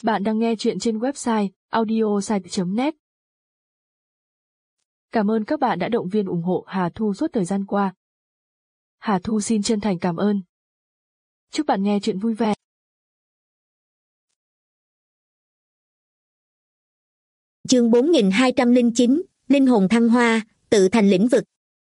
Bạn đang nghe chuyện trên website audiosite.net. Cảm ơn các bạn đã động viên ủng hộ Hà Thu suốt thời gian qua. Hà Thu xin chân thành cảm ơn. Chúc bạn nghe chuyện vui vẻ. Chương 4209, Linh hồn thăng hoa, tự thành lĩnh vực.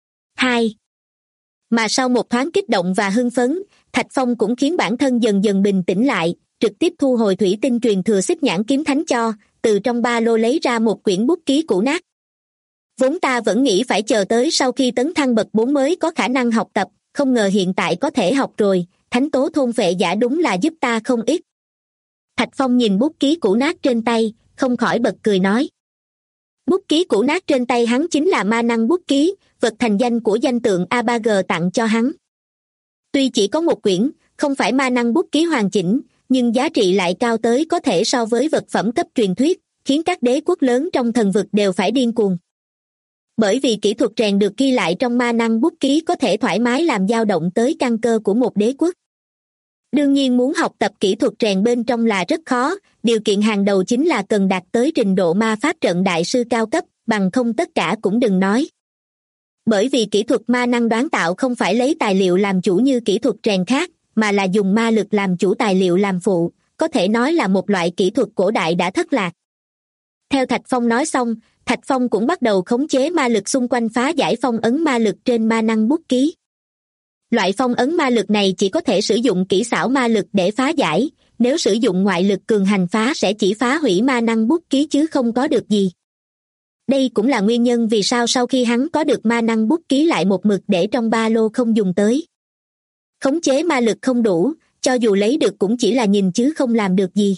2. Mà sau một thoáng kích động và hưng phấn, Thạch Phong cũng khiến bản thân dần dần bình tĩnh lại, trực tiếp thu hồi thủy tinh truyền thừa xích nhãn kiếm thánh cho, từ trong ba lô lấy ra một quyển bút ký cũ nát. Vốn ta vẫn nghĩ phải chờ tới sau khi tấn thăng bậc 4 mới có khả năng học tập, không ngờ hiện tại có thể học rồi, thánh tố thôn vệ giả đúng là giúp ta không ít. Thạch Phong nhìn bút ký cũ nát trên tay, không khỏi bật cười nói. Bút ký cũ nát trên tay hắn chính là ma năng bút ký, vật thành danh của danh tượng A3G tặng cho hắn. Tuy chỉ có một quyển, không phải ma năng bút ký hoàn chỉnh, nhưng giá trị lại cao tới có thể so với vật phẩm cấp truyền thuyết, khiến các đế quốc lớn trong thần vực đều phải điên cuồng. Bởi vì kỹ thuật rèn được ghi lại trong ma năng bút ký có thể thoải mái làm dao động tới căn cơ của một đế quốc. Đương nhiên muốn học tập kỹ thuật rèn bên trong là rất khó, điều kiện hàng đầu chính là cần đạt tới trình độ ma pháp trận đại sư cao cấp, bằng không tất cả cũng đừng nói. Bởi vì kỹ thuật ma năng đoán tạo không phải lấy tài liệu làm chủ như kỹ thuật rèn khác, mà là dùng ma lực làm chủ tài liệu làm phụ, có thể nói là một loại kỹ thuật cổ đại đã thất lạc. Theo Thạch Phong nói xong, Thạch Phong cũng bắt đầu khống chế ma lực xung quanh phá giải phong ấn ma lực trên ma năng bút ký. Loại phong ấn ma lực này chỉ có thể sử dụng kỹ xảo ma lực để phá giải, nếu sử dụng ngoại lực cường hành phá sẽ chỉ phá hủy ma năng bút ký chứ không có được gì. Đây cũng là nguyên nhân vì sao sau khi hắn có được ma năng bút ký lại một mực để trong ba lô không dùng tới. Khống chế ma lực không đủ, cho dù lấy được cũng chỉ là nhìn chứ không làm được gì.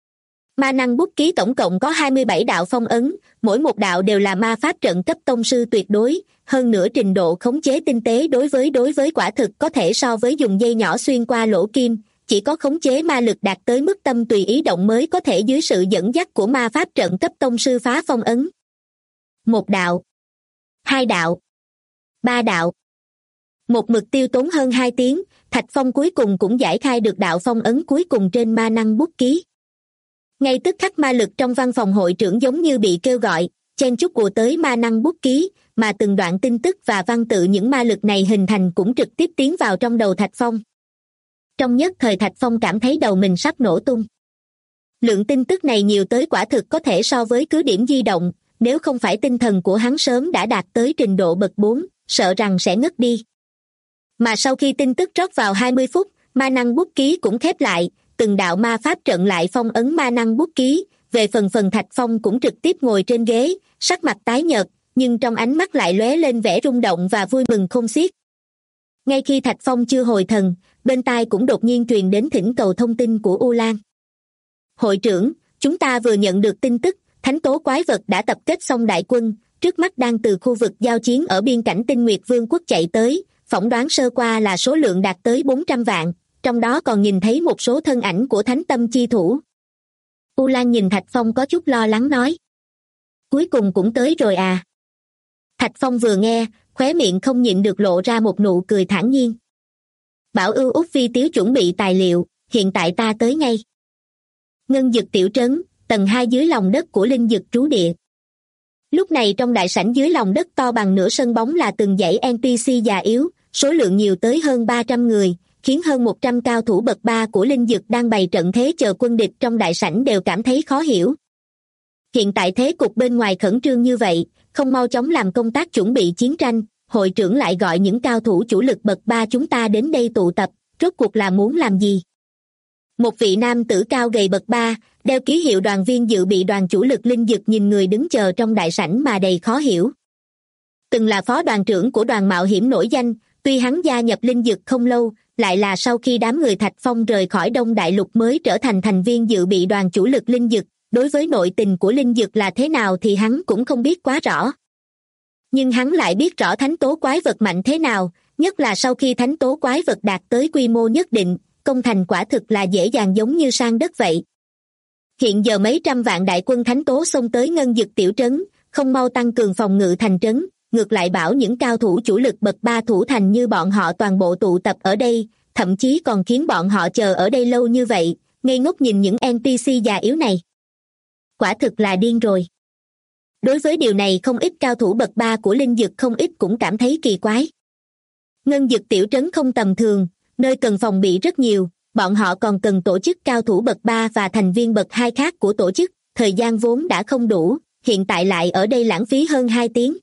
Ma năng bút ký tổng cộng có 27 đạo phong ấn, mỗi một đạo đều là ma pháp trận cấp tông sư tuyệt đối, hơn nữa trình độ khống chế tinh tế đối với quả thực có thể so với dùng dây nhỏ xuyên qua lỗ kim, chỉ có khống chế ma lực đạt tới mức tâm tùy ý động mới có thể dưới sự dẫn dắt của ma pháp trận cấp tông sư phá phong ấn. 1 đạo, 2 đạo, 3 đạo. Một mực tiêu tốn hơn 2 tiếng, Thạch Phong cuối cùng cũng giải khai được đạo phong ấn cuối cùng trên ma năng bút ký. Ngay tức khắc ma lực trong văn phòng hội trưởng giống như bị kêu gọi, chen chúc ùa tới ma năng bút ký, mà từng đoạn tin tức và văn tự những ma lực này hình thành cũng trực tiếp tiến vào trong đầu Thạch Phong. Trong nhất thời Thạch Phong cảm thấy đầu mình sắp nổ tung. Lượng tin tức này nhiều tới quả thực có thể so với cứ điểm di động, nếu không phải tinh thần của hắn sớm đã đạt tới trình độ bậc 4, sợ rằng sẽ ngất đi. Mà sau khi tin tức rót vào 20 phút, ma năng bút ký cũng khép lại, từng đạo ma pháp trận lại phong ấn ma năng bút ký, về phần Thạch Phong cũng trực tiếp ngồi trên ghế, sắc mặt tái nhợt, nhưng trong ánh mắt lại lóe lên vẻ rung động và vui mừng khôn xiết. Ngay khi Thạch Phong chưa hồi thần, bên tai cũng đột nhiên truyền đến thỉnh cầu thông tin của U Lan. Hội trưởng, chúng ta vừa nhận được tin tức, thánh tố quái vật đã tập kết xong đại quân, trước mắt đang từ khu vực giao chiến ở biên cảnh Tinh Nguyệt Vương quốc chạy tới, phỏng đoán sơ qua là số lượng đạt tới 400 vạn, trong đó còn nhìn thấy một số thân ảnh của thánh tâm chi thủ. U Lan nhìn Thạch Phong có chút lo lắng nói. Cuối cùng cũng tới rồi à? Thạch Phong vừa nghe, khóe miệng không nhịn được lộ ra một nụ cười thản nhiên. Bảo ưu Úc Phi Tiếu chuẩn bị tài liệu, hiện tại ta tới ngay. Ngân Dực tiểu trấn, tầng 2 dưới lòng đất của Linh Dực trú địa. Lúc này trong đại sảnh dưới lòng đất to bằng nửa sân bóng là từng dãy NPC già yếu, số lượng nhiều tới hơn 300 người, khiến hơn 100 cao thủ bậc 3 của Linh Dực đang bày trận thế chờ quân địch trong đại sảnh đều cảm thấy khó hiểu. Hiện tại thế cục bên ngoài khẩn trương như vậy, không mau chóng làm công tác chuẩn bị chiến tranh, hội trưởng lại gọi những cao thủ chủ lực bậc 3 chúng ta đến đây tụ tập, rốt cuộc là muốn làm gì? Một vị nam tử cao gầy bậc 3, đeo ký hiệu đoàn viên dự bị đoàn chủ lực Linh Dực nhìn người đứng chờ trong đại sảnh mà đầy khó hiểu. Từng là phó đoàn trưởng của đoàn mạo hiểm nổi danh, tuy hắn gia nhập Linh Dực không lâu, lại là sau khi đám người Thạch Phong rời khỏi Đông Đại Lục mới trở thành thành viên dự bị đoàn chủ lực Linh Dực, đối với nội tình của Linh Dực là thế nào thì hắn cũng không biết quá rõ. Nhưng hắn lại biết rõ thánh tố quái vật mạnh thế nào, nhất là sau khi thánh tố quái vật đạt tới quy mô nhất định, công thành quả thực là dễ dàng giống như sang đất vậy. Hiện giờ mấy trăm vạn đại quân thánh tố xông tới Ngân Dực tiểu trấn, không mau tăng cường phòng ngự thành trấn, ngược lại bảo những cao thủ chủ lực bậc 3 thủ thành như bọn họ toàn bộ tụ tập ở đây, thậm chí còn khiến bọn họ chờ ở đây lâu như vậy, ngây ngốc nhìn những NPC già yếu này. Quả thực là điên rồi. Đối với điều này không ít cao thủ bậc 3 của linh dực không ít cũng cảm thấy kỳ quái. Ngân dực tiểu trấn không tầm thường, nơi cần phòng bị rất nhiều, bọn họ còn cần tổ chức cao thủ bậc 3 và thành viên bậc 2 khác của tổ chức, thời gian vốn đã không đủ, hiện tại lại ở đây lãng phí hơn 2 tiếng.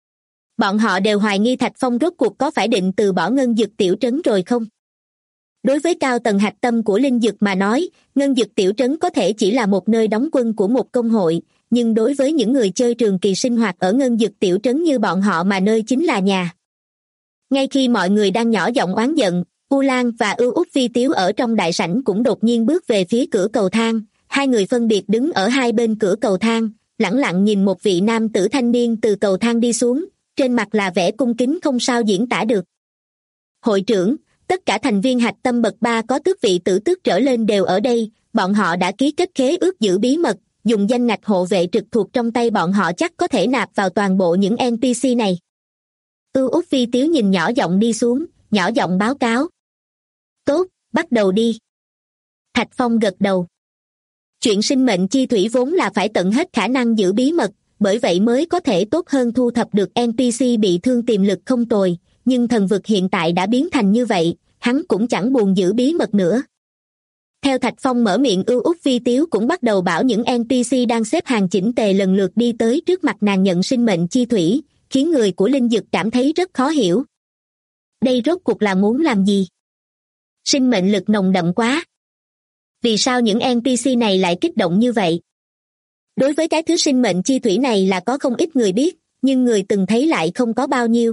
Bọn họ đều hoài nghi Thạch Phong rốt cuộc có phải định từ bỏ ngân dực tiểu trấn rồi không? Đối với cao tầng hạch tâm của linh dực mà nói, ngân dực tiểu trấn có thể chỉ là một nơi đóng quân của một công hội, nhưng đối với những người chơi trường kỳ sinh hoạt ở ngân dực tiểu trấn như bọn họ mà nơi chính là nhà. Ngay khi mọi người đang nhỏ giọng oán giận, U Lan và Ưu Út Phi Tiếu ở trong đại sảnh cũng đột nhiên bước về phía cửa cầu thang, hai người phân biệt đứng ở hai bên cửa cầu thang, lẳng lặng nhìn một vị nam tử thanh niên từ cầu thang đi xuống, trên mặt là vẻ cung kính không sao diễn tả được. Hội trưởng, tất cả thành viên hạch tâm bậc 3 có tước vị tử tước trở lên đều ở đây, bọn họ đã ký kết khế ước giữ bí mật, dùng danh ngạch hộ vệ trực thuộc trong tay bọn họ chắc có thể nạp vào toàn bộ những NPC này. Ưu Út Phi Tiếu nhìn nhỏ giọng đi xuống, nhỏ giọng báo cáo. Tốt, bắt đầu đi. Thạch Phong gật đầu. Chuyện sinh mệnh chi thủy vốn là phải tận hết khả năng giữ bí mật, bởi vậy mới có thể tốt hơn thu thập được NPC bị thương tiềm lực không tồi, nhưng thần vực hiện tại đã biến thành như vậy, hắn cũng chẳng buồn giữ bí mật nữa. Theo Thạch Phong mở miệng, Ưu Út Phi Tiếu cũng bắt đầu bảo những NPC đang xếp hàng chỉnh tề lần lượt đi tới trước mặt nàng nhận sinh mệnh chi thủy, khiến người của linh dực cảm thấy rất khó hiểu. Đây rốt cuộc là muốn làm gì? Sinh mệnh lực nồng đậm quá. Vì sao những NPC này lại kích động như vậy? Đối với cái thứ sinh mệnh chi thủy này là có không ít người biết, nhưng người từng thấy lại không có bao nhiêu.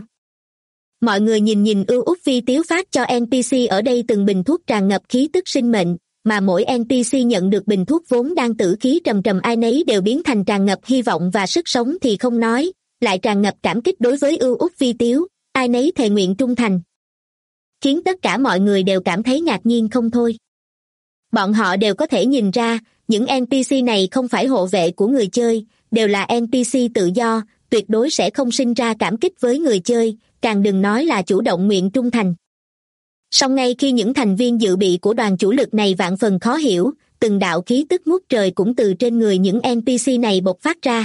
Mọi người nhìn Ưu Út Phi Tiếu phát cho NPC ở đây từng bình thuốc tràn ngập khí tức sinh mệnh, mà mỗi NPC nhận được bình thuốc vốn đang tử khí trầm trầm ai nấy đều biến thành tràn ngập hy vọng và sức sống thì không nói, lại tràn ngập cảm kích đối với Ưu Út Phi Tiếu, ai nấy thề nguyện trung thành. Khiến tất cả mọi người đều cảm thấy ngạc nhiên không thôi. Bọn họ đều có thể nhìn ra, những NPC này không phải hộ vệ của người chơi, đều là NPC tự do, tuyệt đối sẽ không sinh ra cảm kích với người chơi, càng đừng nói là chủ động nguyện trung thành. Song ngay khi những thành viên dự bị của đoàn chủ lực này vạn phần khó hiểu, từng đạo khí tức ngút trời cũng từ trên người những NPC này bộc phát ra.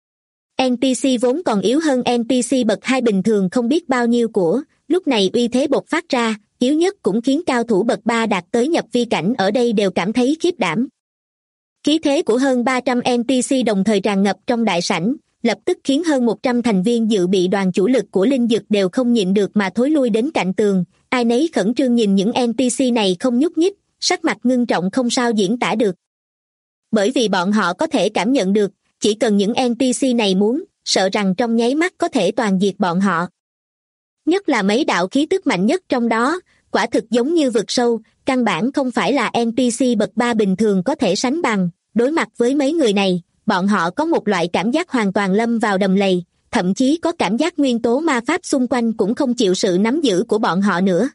NPC vốn còn yếu hơn NPC bậc 2 bình thường không biết bao nhiêu của, lúc này uy thế bộc phát ra, yếu nhất cũng khiến cao thủ bậc 3 đạt tới nhập vi cảnh ở đây đều cảm thấy khiếp đảm. Khí thế của hơn 300 NPC đồng thời tràn ngập trong đại sảnh, lập tức khiến hơn 100 thành viên dự bị đoàn chủ lực của linh dực đều không nhịn được mà thối lui đến cạnh tường, ai nấy khẩn trương nhìn những NPC này không nhúc nhích, sắc mặt ngưng trọng không sao diễn tả được. Bởi vì bọn họ có thể cảm nhận được, chỉ cần những NPC này muốn, sợ rằng trong nháy mắt có thể toàn diệt bọn họ. Nhất là mấy đạo khí tức mạnh nhất trong đó, quả thực giống như vực sâu, căn bản không phải là NPC bậc 3 bình thường có thể sánh bằng. Đối mặt với mấy người này, bọn họ có một loại cảm giác hoàn toàn lâm vào đầm lầy, thậm chí có cảm giác nguyên tố ma pháp xung quanh cũng không chịu sự nắm giữ của bọn họ nữa.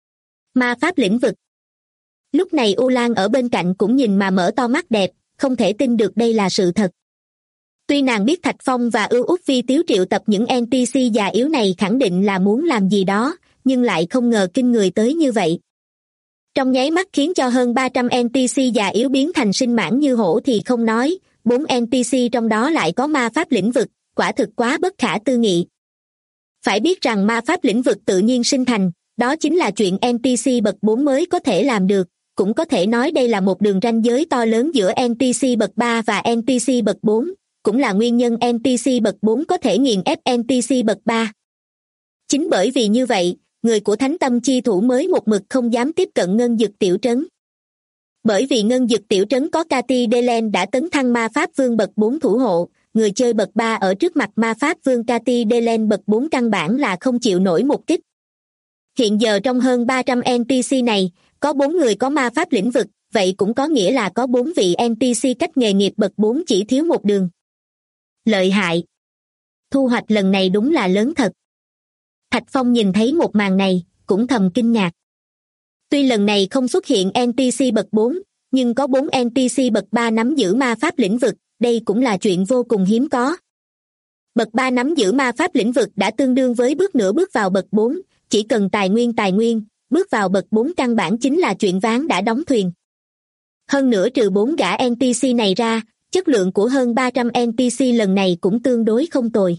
Ma pháp lĩnh vực. Lúc này U Lan ở bên cạnh cũng nhìn mà mở to mắt đẹp, không thể tin được đây là sự thật. Tuy nàng biết Thạch Phong và Ưu Út Phi Tiếu triệu tập những NPC già yếu này khẳng định là muốn làm gì đó, nhưng lại không ngờ kinh người tới như vậy. Trong nháy mắt khiến cho hơn 300 NPC già yếu biến thành sinh mãn như hổ thì không nói, 4 NPC trong đó lại có ma pháp lĩnh vực, quả thực quá bất khả tư nghị. Phải biết rằng ma pháp lĩnh vực tự nhiên sinh thành, đó chính là chuyện NPC bậc 4 mới có thể làm được, cũng có thể nói đây là một đường ranh giới to lớn giữa NPC bậc 3 và NPC bậc 4, cũng là nguyên nhân NPC bậc 4 có thể nghiền ép NPC bậc 3. Chính bởi vì như vậy, người của Thánh Tâm Chi Thủ mới một mực không dám tiếp cận ngân dực tiểu trấn. Bởi vì ngân dực tiểu trấn có Cathy Delen đã tấn thăng ma pháp vương bậc 4 thủ hộ, người chơi bậc 3 ở trước mặt ma pháp vương Cathy Delen bậc 4 căn bản là không chịu nổi một kích. Hiện giờ trong hơn 300 NPC này, có 4 người có ma pháp lĩnh vực, vậy cũng có nghĩa là có 4 vị NPC cách nghề nghiệp bậc 4 chỉ thiếu một đường. Lợi hại. Thu hoạch lần này đúng là lớn thật. Thạch Phong nhìn thấy một màn này, cũng thầm kinh ngạc. Tuy lần này không xuất hiện NPC bậc 4, nhưng có 4 NPC bậc 3 nắm giữ ma pháp lĩnh vực, đây cũng là chuyện vô cùng hiếm có. Bậc 3 nắm giữ ma pháp lĩnh vực đã tương đương với bước nửa bước vào bậc 4, chỉ cần tài nguyên, bước vào bậc 4 căn bản chính là chuyện ván đã đóng thuyền. Hơn nữa trừ 4 gã NPC này ra, chất lượng của hơn 300 NPC lần này cũng tương đối không tồi.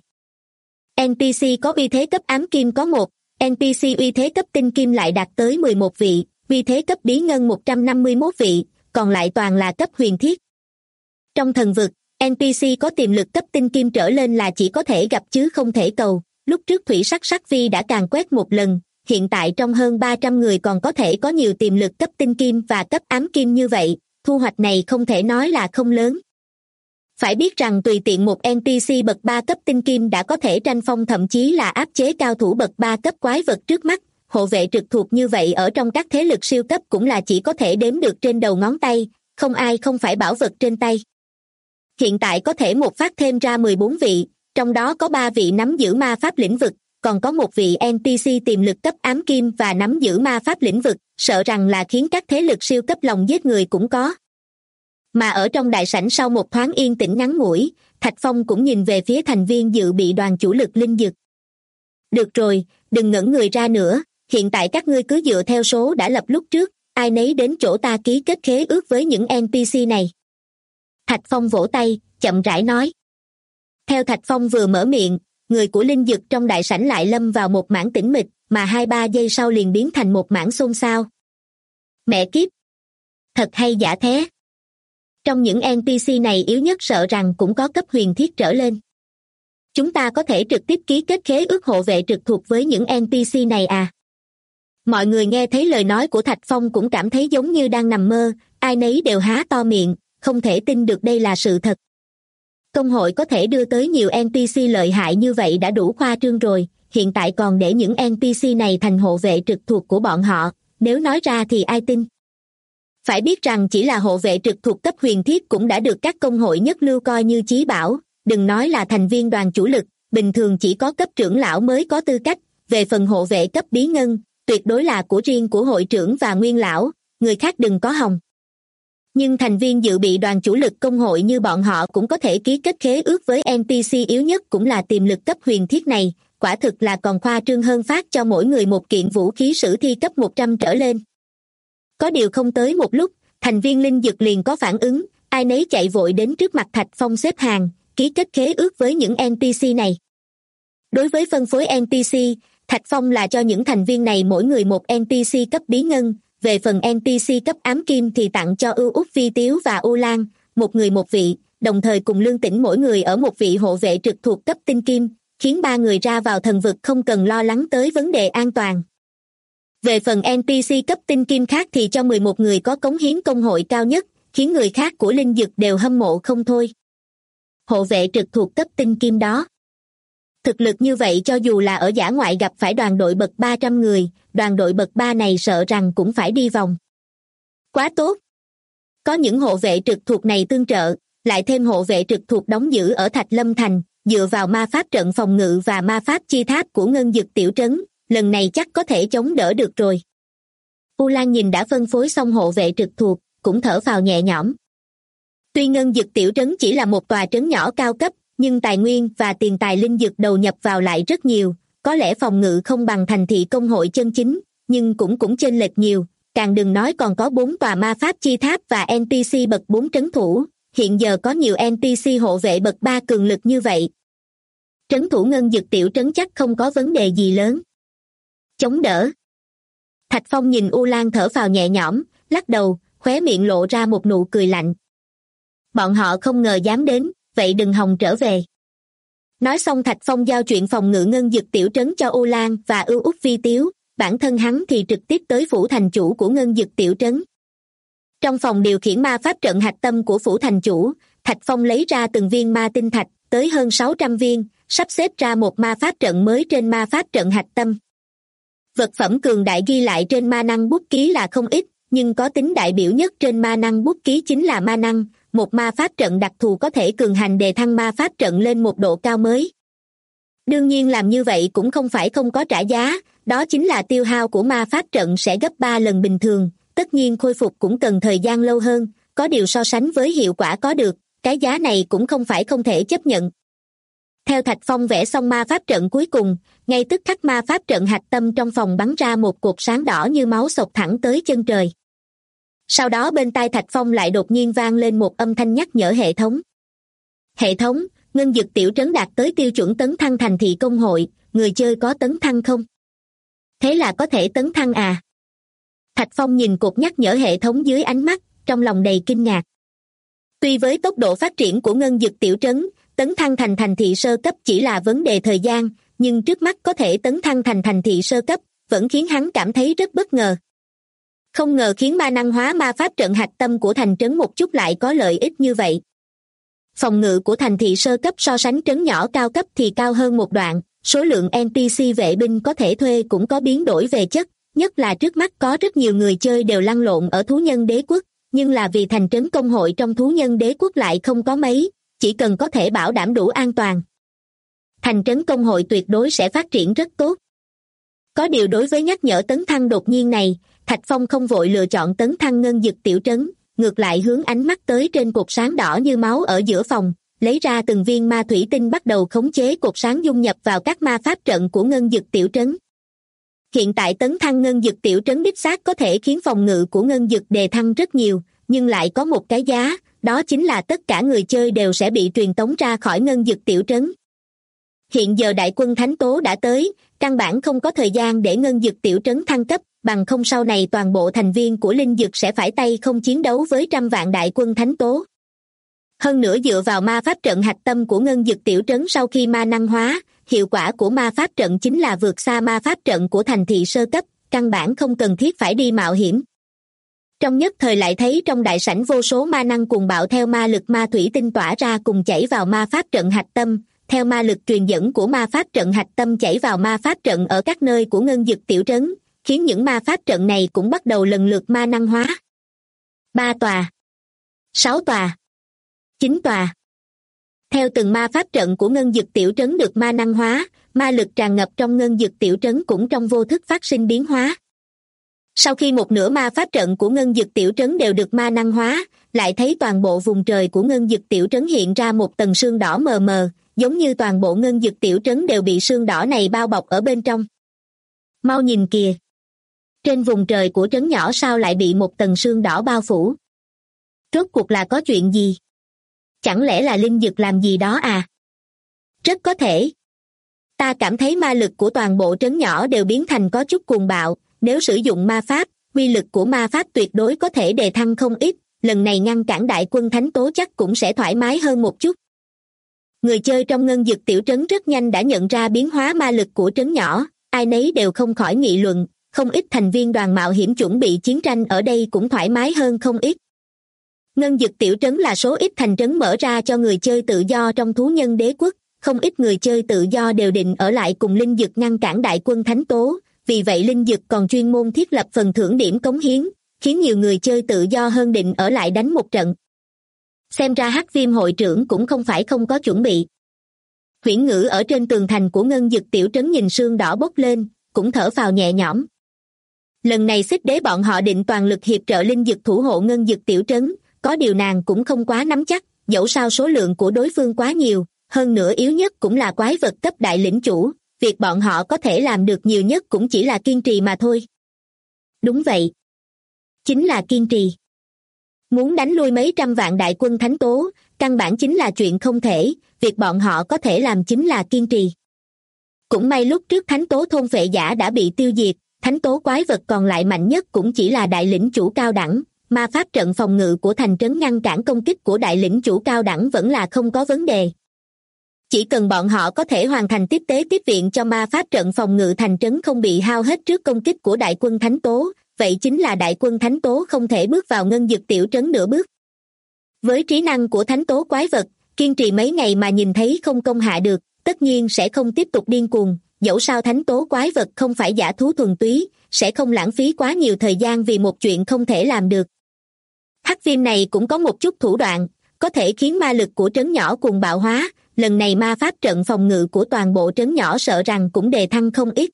NPC có uy thế cấp ám kim có 1, NPC uy thế cấp tinh kim lại đạt tới 11 vị, uy thế cấp bí ngân 151 vị, còn lại toàn là cấp huyền thiết. Trong thần vực, NPC có tiềm lực cấp tinh kim trở lên là chỉ có thể gặp chứ không thể cầu. Lúc trước Thủy Sắc Sắc Vi đã càn quét một lần, hiện tại trong hơn 300 người còn có thể có nhiều tiềm lực cấp tinh kim và cấp ám kim như vậy, thu hoạch này không thể nói là không lớn. Phải biết rằng tùy tiện một NPC bậc 3 cấp tinh kim đã có thể tranh phong thậm chí là áp chế cao thủ bậc 3 cấp quái vật trước mắt, hộ vệ trực thuộc như vậy ở trong các thế lực siêu cấp cũng là chỉ có thể đếm được trên đầu ngón tay, không ai không phải bảo vật trên tay. Hiện tại có thể một phát thêm ra 14 vị, trong đó có 3 vị nắm giữ ma pháp lĩnh vực, còn có một vị NPC tiềm lực cấp ám kim và nắm giữ ma pháp lĩnh vực, sợ rằng là khiến các thế lực siêu cấp lòng giết người cũng có. Mà ở trong đại sảnh sau một thoáng yên tĩnh ngắn ngủi, Thạch Phong cũng nhìn về phía thành viên dự bị đoàn chủ lực linh dực. Được rồi, đừng ngẩn người ra nữa, hiện tại các ngươi cứ dựa theo số đã lập lúc trước, ai nấy đến chỗ ta ký kết khế ước với những NPC này. Thạch Phong vỗ tay, chậm rãi nói. Theo Thạch Phong vừa mở miệng, người của linh dực trong đại sảnh lại lâm vào một mảng tĩnh mịch, mà 2-3 giây sau liền biến thành một mảng xôn xao. Mẹ kiếp! Thật hay giả thế! Trong những NPC này yếu nhất sợ rằng cũng có cấp huyền thiết trở lên. Chúng ta có thể trực tiếp ký kết khế ước hộ vệ trực thuộc với những NPC này à? Mọi người nghe thấy lời nói của Thạch Phong cũng cảm thấy giống như đang nằm mơ, ai nấy đều há to miệng, không thể tin được đây là sự thật. Công hội có thể đưa tới nhiều NPC lợi hại như vậy đã đủ khoa trương rồi, hiện tại còn để những NPC này thành hộ vệ trực thuộc của bọn họ, nếu nói ra thì ai tin? Phải biết rằng chỉ là hộ vệ trực thuộc cấp huyền thiết cũng đã được các công hội nhất lưu coi như chí bảo, đừng nói là thành viên đoàn chủ lực, bình thường chỉ có cấp trưởng lão mới có tư cách, về phần hộ vệ cấp bí ngân, tuyệt đối là của riêng của hội trưởng và nguyên lão, người khác đừng có hòng. Nhưng thành viên dự bị đoàn chủ lực công hội như bọn họ cũng có thể ký kết khế ước với NPC yếu nhất cũng là tiềm lực cấp huyền thiết này, quả thực là còn khoa trương hơn phát cho mỗi người một kiện vũ khí sử thi cấp 100 trở lên. Có điều không tới một lúc, thành viên linh dực liền có phản ứng, ai nấy chạy vội đến trước mặt Thạch Phong xếp hàng, ký kết khế ước với những NPC này. Đối với phân phối NPC, Thạch Phong là cho những thành viên này mỗi người một NPC cấp bí ngân, về phần NPC cấp ám kim thì tặng cho Ưu Úc Vi Tiếu và U Lan, một người một vị, đồng thời cùng Lương Tĩnh mỗi người ở một vị hộ vệ trực thuộc cấp tinh kim, khiến 3 người ra vào thần vực không cần lo lắng tới vấn đề an toàn. Về phần NPC cấp tinh kim khác thì cho 11 người có cống hiến công hội cao nhất, khiến người khác của linh dực đều hâm mộ không thôi. Hộ vệ trực thuộc cấp tinh kim đó. Thực lực như vậy cho dù là ở dã ngoại gặp phải đoàn đội bậc 300 người, đoàn đội bậc 3 này sợ rằng cũng phải đi vòng. Quá tốt! Có những hộ vệ trực thuộc này tương trợ, lại thêm hộ vệ trực thuộc đóng giữ ở Thạch Lâm Thành, dựa vào ma pháp trận phòng ngự và ma pháp chi tháp của ngân dực tiểu trấn, lần này chắc có thể chống đỡ được rồi. U Lan nhìn đã phân phối xong hộ vệ trực thuộc, cũng thở phào nhẹ nhõm. Tuy ngân dực tiểu trấn chỉ là một tòa trấn nhỏ cao cấp, nhưng tài nguyên và tiền tài linh dực đầu nhập vào lại rất nhiều, có lẽ phòng ngự không bằng thành thị công hội chân chính, nhưng cũng chênh lệch nhiều, càng đừng nói còn có 4 tòa ma pháp chi tháp và NPC bậc 4 trấn thủ, hiện giờ có nhiều NPC hộ vệ bậc 3 cường lực như vậy. Trấn thủ ngân dực tiểu trấn chắc không có vấn đề gì lớn. Chống đỡ. Thạch Phong nhìn U Lan thở phào nhẹ nhõm, lắc đầu, khóe miệng lộ ra một nụ cười lạnh. Bọn họ không ngờ dám đến, vậy đừng hòng trở về. Nói xong Thạch Phong giao chuyện phòng ngự ngân dực tiểu trấn cho U Lan và Ưu Úc Vi Tiếu, bản thân hắn thì trực tiếp tới phủ thành chủ của ngân dực tiểu trấn. Trong phòng điều khiển ma pháp trận hạch tâm của phủ thành chủ, Thạch Phong lấy ra từng viên ma tinh thạch, tới hơn 600 viên, sắp xếp ra một ma pháp trận mới trên ma pháp trận hạch tâm. Vật phẩm cường đại ghi lại trên ma năng bút ký là không ít, nhưng có tính đại biểu nhất trên ma năng bút ký chính là ma năng, một ma pháp trận đặc thù có thể cường hành đề thăng ma pháp trận lên một độ cao mới. Đương nhiên làm như vậy cũng không phải không có trả giá, đó chính là tiêu hao của ma pháp trận sẽ gấp 3 lần bình thường, tất nhiên khôi phục cũng cần thời gian lâu hơn, có điều so sánh với hiệu quả có được, cái giá này cũng không phải không thể chấp nhận. Theo Thạch Phong vẽ xong ma pháp trận cuối cùng, ngay tức khắc ma pháp trận hạch tâm trong phòng bắn ra một cột sáng đỏ như máu xộc thẳng tới chân trời. Sau đó bên tai Thạch Phong lại đột nhiên vang lên một âm thanh nhắc nhở hệ thống. Hệ thống, Ngân Dực tiểu trấn đạt tới tiêu chuẩn tấn thăng thành thị công hội, người chơi có tấn thăng không? Thế là có thể tấn thăng à? Thạch Phong nhìn cột nhắc nhở hệ thống dưới ánh mắt, trong lòng đầy kinh ngạc. Tuy với tốc độ phát triển của Ngân Dực tiểu trấn, tấn thăng thành thành thị sơ cấp chỉ là vấn đề thời gian, nhưng trước mắt có thể tấn thăng thành thành thị sơ cấp, vẫn khiến hắn cảm thấy rất bất ngờ. Không ngờ khiến ma năng hóa ma pháp trận hạch tâm của thành trấn một chút lại có lợi ích như vậy. Phòng ngự của thành thị sơ cấp so sánh trấn nhỏ cao cấp thì cao hơn một đoạn, số lượng NPC vệ binh có thể thuê cũng có biến đổi về chất, nhất là trước mắt có rất nhiều người chơi đều lăn lộn ở thú nhân đế quốc, nhưng là vì thành trấn công hội trong thú nhân đế quốc lại không có mấy, chỉ cần có thể bảo đảm đủ an toàn. Thành trấn công hội tuyệt đối sẽ phát triển rất tốt. Có điều đối với nhắc nhở tấn thăng đột nhiên này, Thạch Phong không vội lựa chọn tấn thăng Ngân Dực tiểu trấn, ngược lại hướng ánh mắt tới trên cột sáng đỏ như máu ở giữa phòng, lấy ra từng viên ma thủy tinh bắt đầu khống chế cột sáng dung nhập vào các ma pháp trận của Ngân Dực tiểu trấn. Hiện tại tấn thăng Ngân Dực tiểu trấn đích xác có thể khiến phòng ngự của Ngân Dực đề thăng rất nhiều, nhưng lại có một cái giá, đó chính là tất cả người chơi đều sẽ bị truyền tống ra khỏi Ngân Dực tiểu trấn. Hiện giờ đại quân thánh tố đã tới, căn bản không có thời gian để Ngân Dực tiểu trấn thăng cấp, bằng không sau này toàn bộ thành viên của Linh Dực sẽ phải tay không chiến đấu với trăm vạn đại quân thánh tố. Hơn nữa dựa vào ma pháp trận hạch tâm của Ngân Dực tiểu trấn sau khi ma năng hóa, hiệu quả của ma pháp trận chính là vượt xa ma pháp trận của thành thị sơ cấp, căn bản không cần thiết phải đi mạo hiểm. Trong nhất thời lại thấy trong đại sảnh vô số ma năng cuồng bạo theo ma lực ma thủy tinh tỏa ra cùng chảy vào ma pháp trận hạch tâm, theo ma lực truyền dẫn của ma pháp trận hạch tâm chảy vào ma pháp trận ở các nơi của Ngân Dực tiểu trấn, khiến những ma pháp trận này cũng bắt đầu lần lượt ma năng hóa. 3 tòa, 6 tòa, 9 tòa. Theo từng ma pháp trận của Ngân Dực tiểu trấn được ma năng hóa, ma lực tràn ngập trong Ngân Dực tiểu trấn cũng trong vô thức phát sinh biến hóa. Sau khi một nửa ma pháp trận của Ngân Dực tiểu trấn đều được ma năng hóa, lại thấy toàn bộ vùng trời của Ngân Dực tiểu trấn hiện ra một tầng sương đỏ mờ mờ, giống như toàn bộ Ngân Dực tiểu trấn đều bị sương đỏ này bao bọc ở bên trong. Mau nhìn kìa! Trên vùng trời của trấn nhỏ sao lại bị một tầng sương đỏ bao phủ? Rốt cuộc là có chuyện gì? Chẳng lẽ là linh dực làm gì đó à? Rất có thể. Ta cảm thấy ma lực của toàn bộ trấn nhỏ đều biến thành có chút cuồng bạo, nếu sử dụng ma pháp, uy lực của ma pháp tuyệt đối có thể đề thăng không ít, lần này ngăn cản đại quân thánh tố chắc cũng sẽ thoải mái hơn một chút. Người chơi trong Ngân Dực tiểu trấn rất nhanh đã nhận ra biến hóa ma lực của trấn nhỏ, ai nấy đều không khỏi nghị luận, không ít thành viên đoàn mạo hiểm chuẩn bị chiến tranh ở đây cũng thoải mái hơn không ít. Ngân Dực tiểu trấn là số ít thành trấn mở ra cho người chơi tự do trong thú nhân đế quốc, không ít người chơi tự do đều định ở lại cùng Linh Dực ngăn cản đại quân thánh tố, vì vậy Linh Dực còn chuyên môn thiết lập phần thưởng điểm cống hiến, khiến nhiều người chơi tự do hơn định ở lại đánh một trận. Xem ra Hắc Viêm hội trưởng cũng không phải không có chuẩn bị. Huyễn Ngữ ở trên tường thành của Ngân Dực tiểu trấn nhìn sương đỏ bốc lên, cũng thở phào nhẹ nhõm. Lần này Xích Đế bọn họ định toàn lực hiệp trợ Linh Dực thủ hộ Ngân Dực tiểu trấn, có điều nàng cũng không quá nắm chắc, dẫu sao số lượng của đối phương quá nhiều, hơn nữa yếu nhất cũng là quái vật cấp đại lĩnh chủ, việc bọn họ có thể làm được nhiều nhất cũng chỉ là kiên trì mà thôi. Đúng vậy. Chính là kiên trì. Muốn đánh lui mấy trăm vạn đại quân thánh tố, căn bản chính là chuyện không thể, việc bọn họ có thể làm chính là kiên trì. Cũng may lúc trước thánh tố thôn phệ giả đã bị tiêu diệt, thánh tố quái vật còn lại mạnh nhất cũng chỉ là đại lĩnh chủ cao đẳng, ma pháp trận phòng ngự của thành trấn ngăn cản công kích của đại lĩnh chủ cao đẳng vẫn là không có vấn đề. Chỉ cần bọn họ có thể hoàn thành tiếp tế tiếp viện cho ma pháp trận phòng ngự thành trấn không bị hao hết trước công kích của đại quân thánh tố, vậy chính là đại quân thánh tố không thể bước vào Ngân Dực tiểu trấn nửa bước. Với trí năng của thánh tố quái vật, kiên trì mấy ngày mà nhìn thấy không công hạ được, tất nhiên sẽ không tiếp tục điên cuồng, dẫu sao thánh tố quái vật không phải giả thú thuần túy, sẽ không lãng phí quá nhiều thời gian vì một chuyện không thể làm được. Hắc Viêm này cũng có một chút thủ đoạn, có thể khiến ma lực của trấn nhỏ cuồng bạo hóa, lần này ma pháp trận phòng ngự của toàn bộ trấn nhỏ sợ rằng cũng đề thăng không ít.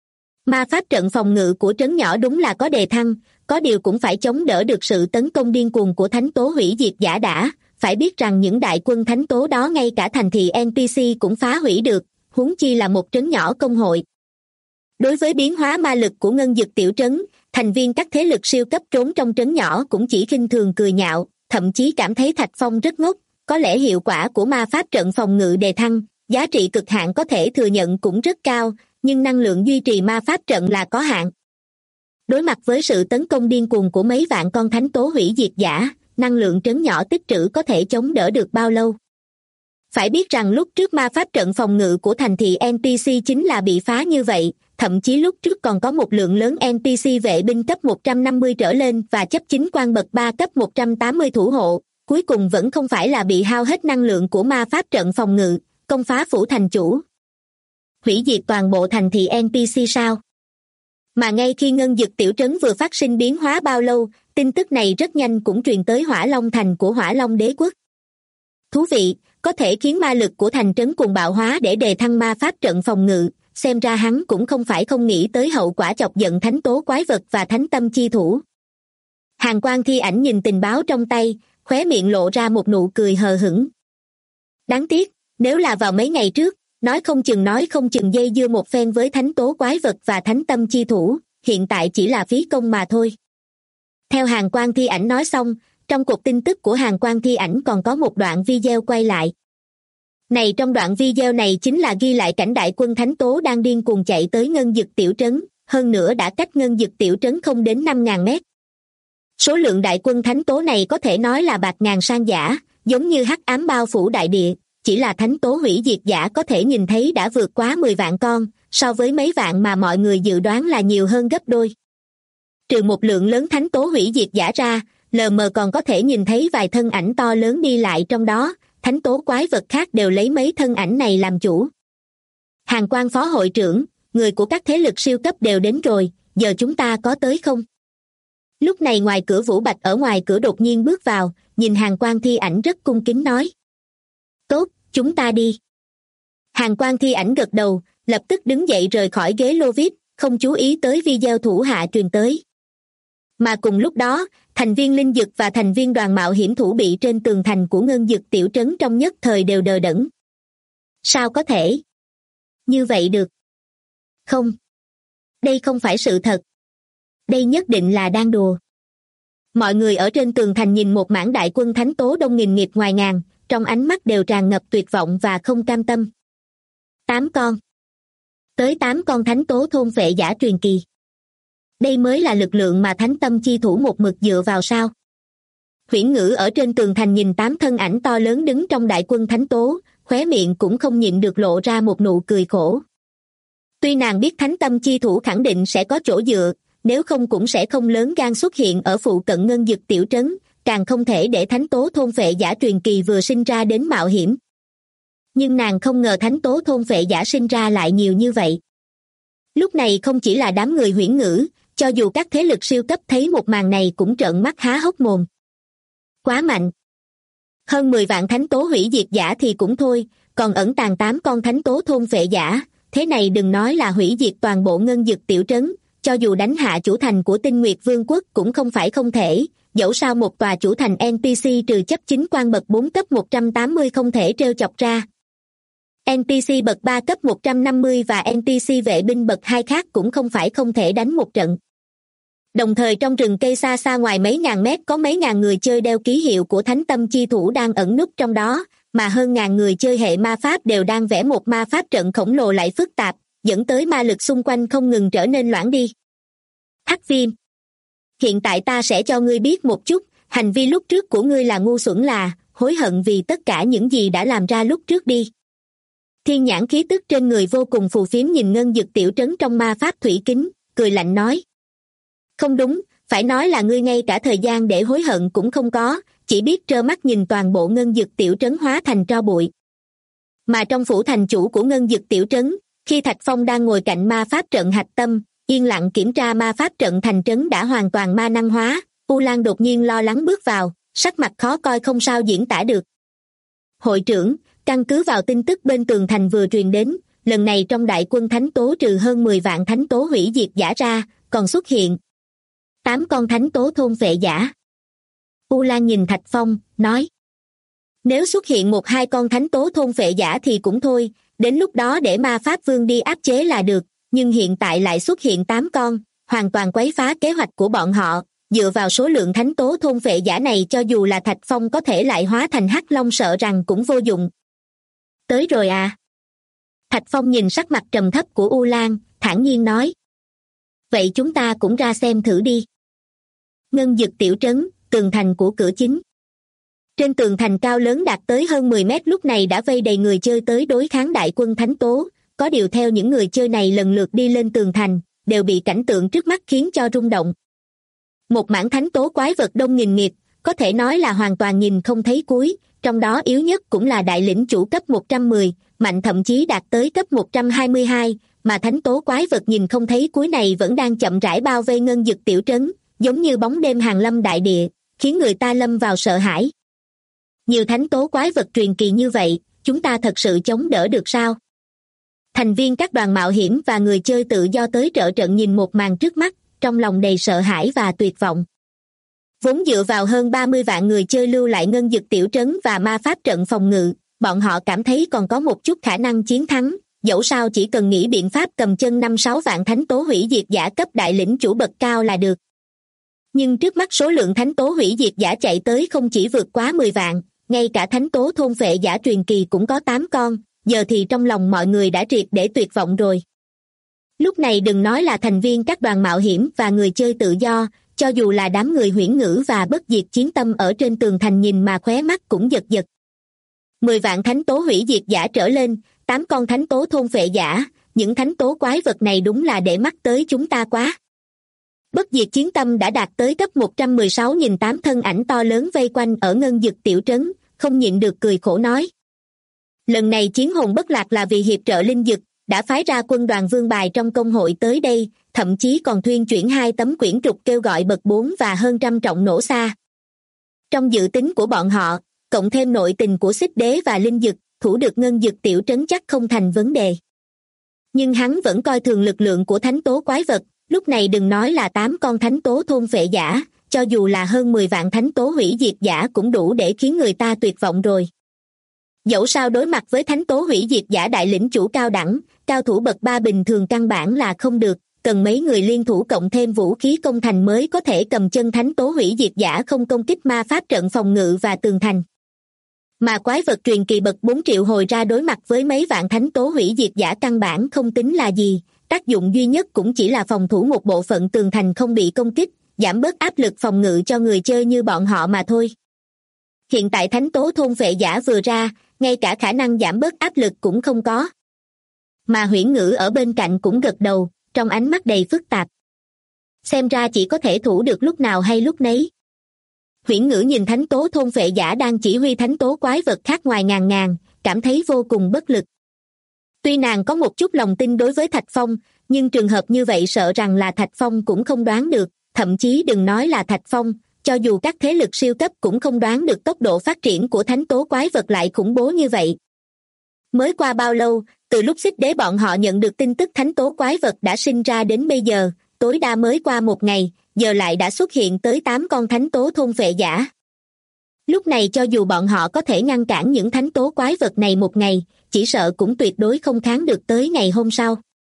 Ma pháp trận phòng ngự của trấn nhỏ đúng là có đề thăng, có điều cũng phải chống đỡ được sự tấn công điên cuồng của thánh tố hủy diệt giả đã, phải biết rằng những đại quân thánh tố đó ngay cả thành thị NPC cũng phá hủy được, huống chi là một trấn nhỏ công hội. Đối với biến hóa ma lực của Ngân Dực tiểu trấn, thành viên các thế lực siêu cấp trốn trong trấn nhỏ cũng chỉ khinh thường cười nhạo, thậm chí cảm thấy Thạch Phong rất ngốc. Có lẽ hiệu quả của ma pháp trận phòng ngự đề thăng, giá trị cực hạn có thể thừa nhận cũng rất cao, nhưng năng lượng duy trì ma pháp trận là có hạn. Đối mặt với sự tấn công điên cuồng của mấy vạn con thánh tố hủy diệt giả, năng lượng trấn nhỏ tích trữ có thể chống đỡ được bao lâu? Phải biết rằng lúc trước ma pháp trận phòng ngự của thành thị NPC chính là bị phá như vậy, thậm chí lúc trước còn có một lượng lớn NPC vệ binh cấp 150 trở lên và chấp chính quan bậc 3 cấp 180 thủ hộ, cuối cùng vẫn không phải là bị hao hết năng lượng của ma pháp trận phòng ngự, công phá phủ thành chủ. Hủy diệt toàn bộ thành thị NPC sao? Mà ngay khi ngân dực tiểu trấn vừa phát sinh biến hóa bao lâu, tin tức này rất nhanh cũng truyền tới Hỏa Long thành của Hỏa Long đế quốc. Thú vị, có thể khiến ma lực của thành trấn cùng bạo hóa để đề thăng ma pháp trận phòng ngự, xem ra hắn cũng không phải không nghĩ tới hậu quả chọc giận thánh tố quái vật và thánh tâm chi thủ. Hàn Quang Thi Ảnh nhìn tình báo trong tay, khóe miệng lộ ra một nụ cười hờ hững. Đáng tiếc, nếu là vào mấy ngày trước, nói không chừng dây dưa một phen với thánh tố quái vật và thánh tâm chi thủ, hiện tại chỉ là phí công mà thôi. Theo Hàn Quang Thi Ảnh nói xong, trong cột tin tức của Hàn Quang Thi Ảnh còn có một đoạn video quay lại. Trong đoạn video này chính là ghi lại cảnh đại quân thánh tố đang điên cuồng chạy tới ngân dực tiểu trấn, hơn nữa đã cách ngân dực tiểu trấn không đến 5.000 mét. Số lượng đại quân thánh tố này có thể nói là bạt ngàn sang giả, giống như hắc ám bao phủ đại địa, chỉ là thánh tố hủy diệt giả có thể nhìn thấy đã vượt quá 10 vạn con, so với mấy vạn mà mọi người dự đoán là nhiều hơn gấp đôi. Trừ một lượng lớn thánh tố hủy diệt giả ra, lờ mờ còn có thể nhìn thấy vài thân ảnh to lớn đi lại trong đó, thánh tố quái vật khác đều lấy mấy thân ảnh này làm chủ. Hàn Quang phó hội trưởng, người của các thế lực siêu cấp đều đến rồi, giờ chúng ta có tới không? Lúc này ngoài cửa Vũ Bạch ở ngoài cửa đột nhiên bước vào, nhìn Hàn Quang Thi Ảnh rất cung kính nói. Tốt, chúng ta đi. Hàn Quang Thi Ảnh gật đầu, lập tức đứng dậy rời khỏi ghế lô VIP, không chú ý tới video thủ hạ truyền tới. Mà cùng lúc đó, thành viên linh dực và thành viên đoàn mạo hiểm thủ bị trên tường thành của ngân dực tiểu trấn trong nhất thời đều đờ đẫn. Sao có thể như vậy được? Không. Đây không phải sự thật. Đây nhất định là đang đùa. Mọi người ở trên tường thành nhìn một mảng đại quân thánh tố đông nghìn nghịt ngoài ngàn, trong ánh mắt đều tràn ngập tuyệt vọng và không cam tâm. 8 con. Tới 8 con thánh tố thôn phệ giả truyền kỳ. Đây mới là lực lượng mà thánh tâm chi thủ một mực dựa vào sao? Huyễn Ngữ ở trên tường thành nhìn 8 thân ảnh to lớn đứng trong đại quân thánh tố, khóe miệng cũng không nhịn được lộ ra một nụ cười khổ. Tuy nàng biết thánh tâm chi thủ khẳng định sẽ có chỗ dựa, nếu không cũng sẽ không lớn gan xuất hiện ở phụ cận ngân dực tiểu trấn, càng không thể để thánh tố thôn phệ giả truyền kỳ vừa sinh ra đến mạo hiểm. Nhưng nàng không ngờ thánh tố thôn phệ giả sinh ra lại nhiều như vậy. Lúc này không chỉ là đám người Huyễn Ngữ, cho dù các thế lực siêu cấp thấy một màn này cũng trợn mắt há hốc mồm. Quá mạnh. Hơn 10 vạn thánh tố hủy diệt giả thì cũng thôi, còn ẩn tàng 8 con thánh tố thôn phệ giả, thế này đừng nói là hủy diệt toàn bộ ngân dực tiểu trấn, cho dù đánh hạ chủ thành của Tinh Nguyệt Vương quốc cũng không phải không thể, dẫu sao một tòa chủ thành NPC trừ chấp chính quan bậc 4 cấp 180 không thể trêu chọc ra. NPC bậc 3 cấp 150 và NPC vệ binh bậc 2 khác cũng không phải không thể đánh một trận. Đồng thời trong rừng cây xa xa ngoài mấy ngàn mét có mấy ngàn người chơi đeo ký hiệu của thánh tâm chi thủ đang ẩn núp trong đó, mà hơn ngàn người chơi hệ ma pháp đều đang vẽ một ma pháp trận khổng lồ lại phức tạp, dẫn tới ma lực xung quanh không ngừng trở nên loãng đi. Hắc Viêm, hiện tại ta sẽ cho ngươi biết một chút, hành vi lúc trước của ngươi là ngu xuẩn, là hối hận vì tất cả những gì đã làm ra lúc trước đi. Thiên Nhãn khí tức trên người vô cùng phù phiếm nhìn ngân dực tiểu trấn trong ma pháp thủy kính, cười lạnh nói. Không đúng, phải nói là ngươi ngay cả thời gian để hối hận cũng không có, chỉ biết trơ mắt nhìn toàn bộ ngân dực tiểu trấn hóa thành tro bụi. Mà trong phủ thành chủ của ngân dực tiểu trấn, khi Thạch Phong đang ngồi cạnh ma pháp trận hạch tâm, yên lặng kiểm tra ma pháp trận thành trấn đã hoàn toàn ma năng hóa, U Lan đột nhiên lo lắng bước vào, sắc mặt khó coi không sao diễn tả được. Hội trưởng, căn cứ vào tin tức bên tường thành vừa truyền đến, lần này trong đại quân thánh tố trừ hơn 10 vạn thánh tố hủy diệt giả ra, còn xuất hiện 8 con thánh tố thôn phệ giả. U Lan nhìn Thạch Phong, nói. Nếu xuất hiện 1-2 con thánh tố thôn phệ giả thì cũng thôi, đến lúc đó để ma pháp vương đi áp chế là được, nhưng hiện tại lại xuất hiện 8 con, hoàn toàn quấy phá kế hoạch của bọn họ. Dựa vào số lượng thánh tố thôn vệ giả này, cho dù là Thạch Phong có thể lại hóa thành hắc long sợ rằng cũng vô dụng. Tới rồi à? Thạch Phong nhìn sắc mặt trầm thấp của U Lan, thản nhiên nói. Vậy chúng ta cũng ra xem thử đi. Ngân Dực tiểu trấn, tường thành của cửa chính. Trên tường thành cao lớn đạt tới hơn 10 mét lúc này đã vây đầy người chơi tới đối kháng đại quân thánh tố. Có điều theo những người chơi này lần lượt đi lên tường thành, đều bị cảnh tượng trước mắt khiến cho rung động. Một mảng thánh tố quái vật đông nghìn nghịt, có thể nói là hoàn toàn nhìn không thấy cuối, trong đó yếu nhất cũng là đại lĩnh chủ cấp 110, mạnh thậm chí đạt tới cấp 122, mà thánh tố quái vật nhìn không thấy cuối này vẫn đang chậm rãi bao vây Ngân Dực tiểu trấn, giống như bóng đêm hàng lâm đại địa, khiến người ta lâm vào sợ hãi. Nhiều thánh tố quái vật truyền kỳ như vậy, chúng ta thật sự chống đỡ được sao? Thành viên các đoàn mạo hiểm và người chơi tự do tới trợ trận nhìn một màn trước mắt, trong lòng đầy sợ hãi và tuyệt vọng. Vốn dựa vào hơn 30 vạn người chơi lưu lại Ngân Dực tiểu trấn và ma pháp trận phòng ngự, bọn họ cảm thấy còn có một chút khả năng chiến thắng, dẫu sao chỉ cần nghĩ biện pháp cầm chân 5-6 vạn thánh tố hủy diệt giả cấp đại lĩnh chủ bậc cao là được. Nhưng trước mắt số lượng thánh tố hủy diệt giả chạy tới không chỉ vượt quá 10 vạn, ngay cả thánh tố thôn vệ giả truyền kỳ cũng có 8 con, giờ thì trong lòng mọi người đã triệt để tuyệt vọng rồi. Lúc này đừng nói là thành viên các đoàn mạo hiểm và người chơi tự do, cho dù là đám người huyễn ngữ và bất diệt chiến tâm ở trên tường thành nhìn mà khóe mắt cũng giật giật. 10 vạn thánh tố hủy diệt giả trở lên, 8 con thánh tố thôn vệ giả, những thánh tố quái vật này đúng là để mắt tới chúng ta quá. Bất diệt chiến tâm đã đạt tới cấp 116 nhìn 8 thân ảnh to lớn vây quanh ở Ngân Dực tiểu trấn, không nhịn được cười khổ nói. Lần này chiến hồn bất lạc là vì hiệp trợ linh dực, đã phái ra quân đoàn vương bài trong công hội tới đây, thậm chí còn thuyên chuyển 2 tấm quyển trục kêu gọi bậc 4 và hơn trăm trọng nổ xa. Trong dự tính của bọn họ, cộng thêm nội tình của Xích Đế và linh dực, thủ được Ngân Dực tiểu trấn chắc không thành vấn đề. Nhưng hắn vẫn coi thường lực lượng của thánh tố quái vật, lúc này đừng nói là 8 con thánh tố thôn vệ giả, cho dù là hơn 10 vạn thánh tố hủy diệt giả cũng đủ để khiến người ta tuyệt vọng rồi. Dẫu sao đối mặt với thánh tố hủy diệt giả đại lĩnh chủ cao đẳng, cao thủ bậc 3 bình thường căn bản là không được, cần mấy người liên thủ cộng thêm vũ khí công thành mới có thể cầm chân thánh tố hủy diệt giả không công kích ma pháp trận phòng ngự và tường thành. Mà quái vật truyền kỳ bậc 4 triệu hồi ra đối mặt với mấy vạn thánh tố hủy diệt giả căn bản không tính là gì, tác dụng duy nhất cũng chỉ là phòng thủ một bộ phận tường thành không bị công kích, giảm bớt áp lực phòng ngự cho người chơi như bọn họ mà thôi. Hiện tại thánh tố thôn vệ giả vừa ra, ngay cả khả năng giảm bớt áp lực cũng không có. Mà huyễn ngữ ở bên cạnh cũng gật đầu, trong ánh mắt đầy phức tạp. Xem ra chỉ có thể thủ được lúc nào hay lúc nấy. Huyễn ngữ nhìn thánh tố thôn vệ giả đang chỉ huy thánh tố quái vật khác ngoài ngàn ngàn, cảm thấy vô cùng bất lực. Tuy nàng có một chút lòng tin đối với Thạch Phong, nhưng trường hợp như vậy sợ rằng là Thạch Phong cũng không đoán được, thậm chí đừng nói là Thạch Phong, cho dù các thế lực siêu cấp cũng không đoán được tốc độ phát triển của thánh tố quái vật lại khủng bố như vậy. Mới qua bao lâu, từ lúc Xích Đế bọn họ nhận được tin tức thánh tố quái vật đã sinh ra đến bây giờ, tối đa mới qua một ngày, giờ lại đã xuất hiện tới 8 con thánh tố thôn vệ giả. Lúc này cho dù bọn họ có thể ngăn cản những thánh tố quái vật này một ngày, chỉ sợ cũng tuyệt đối không kháng được tới ngày hôm sau.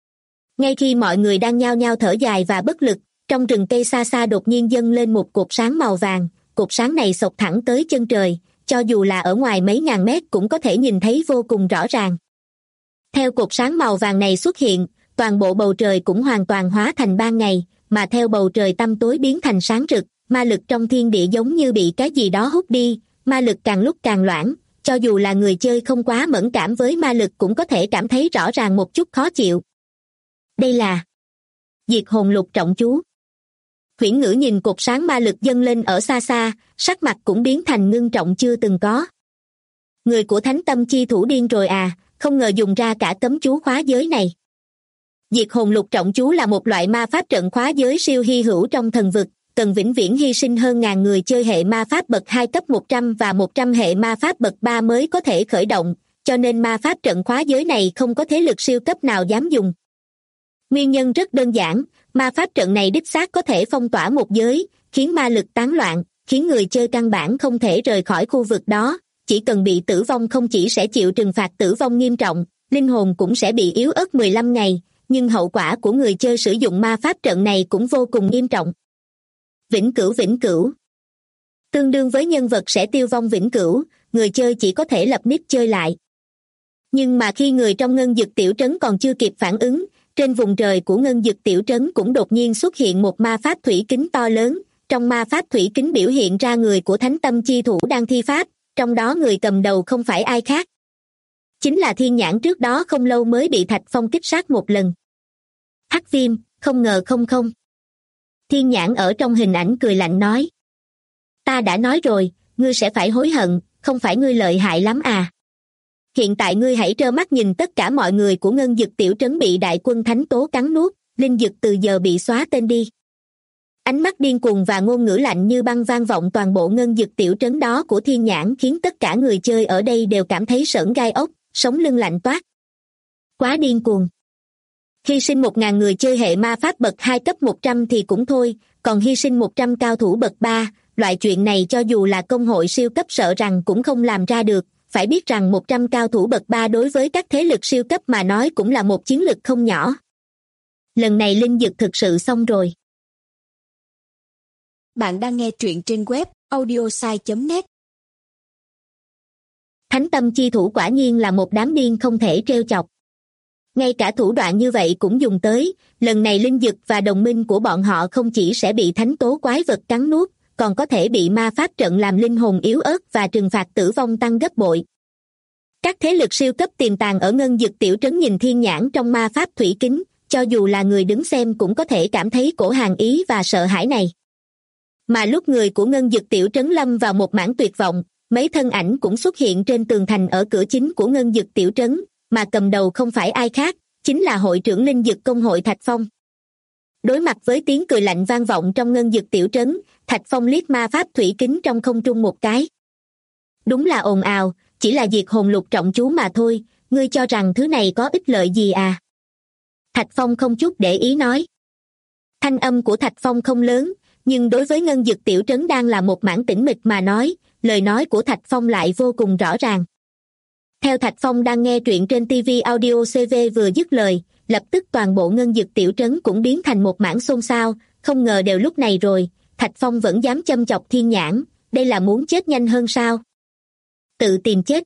Ngay khi mọi người đang nhao nhao thở dài và bất lực, trong rừng cây xa xa đột nhiên dâng lên một cột sáng màu vàng, cột sáng này xộc thẳng tới chân trời, cho dù là ở ngoài mấy ngàn mét cũng có thể nhìn thấy vô cùng rõ ràng. Theo cột sáng màu vàng này xuất hiện, toàn bộ bầu trời cũng hoàn toàn hóa thành ban ngày, mà theo bầu trời tăm tối biến thành sáng rực, ma lực trong thiên địa giống như bị cái gì đó hút đi, ma lực càng lúc càng loãng, cho dù là người chơi không quá mẫn cảm với ma lực cũng có thể cảm thấy rõ ràng một chút khó chịu. Đây là diệt hồn lục trọng chú. Huyễn ngữ nhìn cột sáng ma lực dâng lên ở xa xa, sắc mặt cũng biến thành ngưng trọng chưa từng có. Người của Thánh Tâm chi thủ điên rồi à, không ngờ dùng ra cả cấm chú khóa giới này. Diệt hồn lục trọng chú là một loại ma pháp trận khóa giới siêu hy hữu trong thần vực, cần vĩnh viễn hy sinh hơn ngàn người chơi hệ ma pháp bậc 2 cấp 100 và 100 hệ ma pháp bậc 3 mới có thể khởi động, cho nên ma pháp trận khóa giới này không có thế lực siêu cấp nào dám dùng. Nguyên nhân rất đơn giản, ma pháp trận này đích xác có thể phong tỏa một giới, khiến ma lực tán loạn, khiến người chơi căn bản không thể rời khỏi khu vực đó, chỉ cần bị tử vong không chỉ sẽ chịu trừng phạt tử vong nghiêm trọng, linh hồn cũng sẽ bị yếu ớt 15 ngày, nhưng hậu quả của người chơi sử dụng ma pháp trận này cũng vô cùng nghiêm trọng. Vĩnh cửu. Tương đương với nhân vật sẽ tiêu vong vĩnh cửu, người chơi chỉ có thể lập nick chơi lại. Nhưng mà khi người trong ngân dực tiểu trấn còn chưa kịp phản ứng, trên vùng trời của ngân dực tiểu trấn cũng đột nhiên xuất hiện một ma pháp thủy kính to lớn. Trong ma pháp thủy kính biểu hiện ra người của thánh tâm chi thủ đang thi pháp, trong đó người cầm đầu không phải ai khác. Chính là Thiên Nhãn trước đó không lâu mới bị Thạch Phong kích sát một lần. Hắc Viêm, không ngờ không. Thiên Nhãn ở trong hình ảnh cười lạnh nói. Ta đã nói rồi, ngươi sẽ phải hối hận, không phải ngươi lợi hại lắm à. Hiện tại ngươi hãy trơ mắt nhìn tất cả mọi người của ngân dực tiểu trấn bị đại quân thánh tố cắn nuốt, linh dực từ giờ bị xóa tên đi. Ánh mắt điên cuồng và ngôn ngữ lạnh như băng vang vọng toàn bộ ngân dực tiểu trấn đó của Thiên Nhãn khiến tất cả người chơi ở đây đều cảm thấy sởn gai ốc, sống lưng lạnh toát. Quá điên cuồng. Hy sinh 1.000 người chơi hệ ma pháp bậc 2 cấp 100 thì cũng thôi, còn hy sinh 100 cao thủ bậc 3, loại chuyện này cho dù là công hội siêu cấp sợ rằng cũng không làm ra được. Phải biết rằng 100 cao thủ bậc 3 đối với các thế lực siêu cấp mà nói cũng là một chiến lực không nhỏ. Lần này linh dực thực sự xong rồi. Bạn đang nghe truyện trên web audiosai.net. Thánh tâm chi thủ quả nhiên là một đám điên không thể trêu chọc. Ngay cả thủ đoạn như vậy cũng dùng tới, lần này linh dực và đồng minh của bọn họ không chỉ sẽ bị thánh tố quái vật cắn nuốt, còn có thể bị ma pháp trận làm linh hồn yếu ớt và trừng phạt tử vong tăng gấp bội. Các thế lực siêu cấp tiềm tàng ở ngân dực tiểu trấn nhìn Thiên Nhãn trong ma pháp thủy kính, cho dù là người đứng xem cũng có thể cảm thấy cổ hàng ý và sợ hãi này. Mà lúc người của ngân dực tiểu trấn lâm vào một mảng tuyệt vọng, mấy thân ảnh cũng xuất hiện trên tường thành ở cửa chính của ngân dực tiểu trấn, mà cầm đầu không phải ai khác, chính là hội trưởng linh dực công hội Thạch Phong. Đối mặt với tiếng cười lạnh vang vọng trong ngân dực tiểu trấn, Thạch Phong liếc ma pháp thủy kính trong không trung một cái. Đúng là ồn ào, chỉ là diệt hồn lục trọng chú mà thôi, ngươi cho rằng thứ này có ích lợi gì à? Thạch Phong không chút để ý nói. Thanh âm của Thạch Phong không lớn, nhưng đối với ngân dực tiểu trấn đang là một mảng tĩnh mịch mà nói, lời nói của Thạch Phong lại vô cùng rõ ràng. Theo Thạch Phong đang nghe truyện trên TV Audio CV vừa dứt lời, lập tức toàn bộ ngân dực tiểu trấn cũng biến thành một mảng xôn xao, không ngờ đều lúc này rồi, Thạch Phong vẫn dám châm chọc Thiên Nhãn, đây là muốn chết nhanh hơn sao? Tự tìm chết.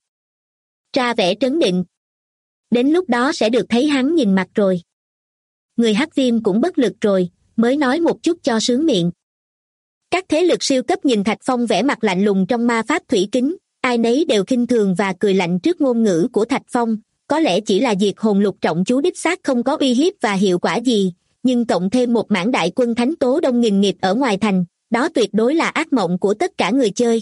Ra vẻ trấn định. Đến lúc đó sẽ được thấy hắn nhìn mặt rồi. Người Hắc Viêm cũng bất lực rồi, mới nói một chút cho sướng miệng. Các thế lực siêu cấp nhìn Thạch Phong vẻ mặt lạnh lùng trong ma pháp thủy kính, ai nấy đều khinh thường và cười lạnh trước ngôn ngữ của Thạch Phong, có lẽ chỉ là diệt hồn lục trọng chú đích xác không có uy hiếp và hiệu quả gì, nhưng cộng thêm một mảng đại quân thánh tố đông nghìn nghịt ở ngoài thành, đó tuyệt đối là ác mộng của tất cả người chơi.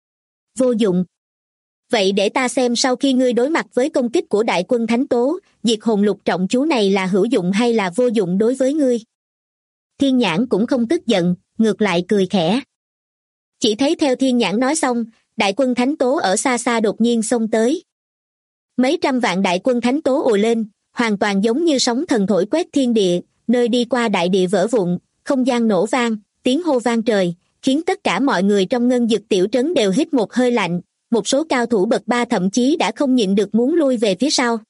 Vô dụng. Vậy để ta xem sau khi ngươi đối mặt với công kích của đại quân thánh tố, diệt hồn lục trọng chú này là hữu dụng hay là vô dụng đối với ngươi. Thiên Nhãn cũng không tức giận, ngược lại cười khẽ. Chỉ thấy theo Thiên Nhãn nói xong, đại quân thánh tố ở xa xa đột nhiên xông tới. Mấy trăm vạn đại quân thánh tố ùa lên, hoàn toàn giống như sóng thần thổi quét thiên địa, nơi đi qua đại địa vỡ vụn, không gian nổ vang, tiếng hô vang trời, khiến tất cả mọi người trong ngân dực tiểu trấn đều hít một hơi lạnh, một số cao thủ bậc 3 thậm chí đã không nhịn được muốn lui về phía sau.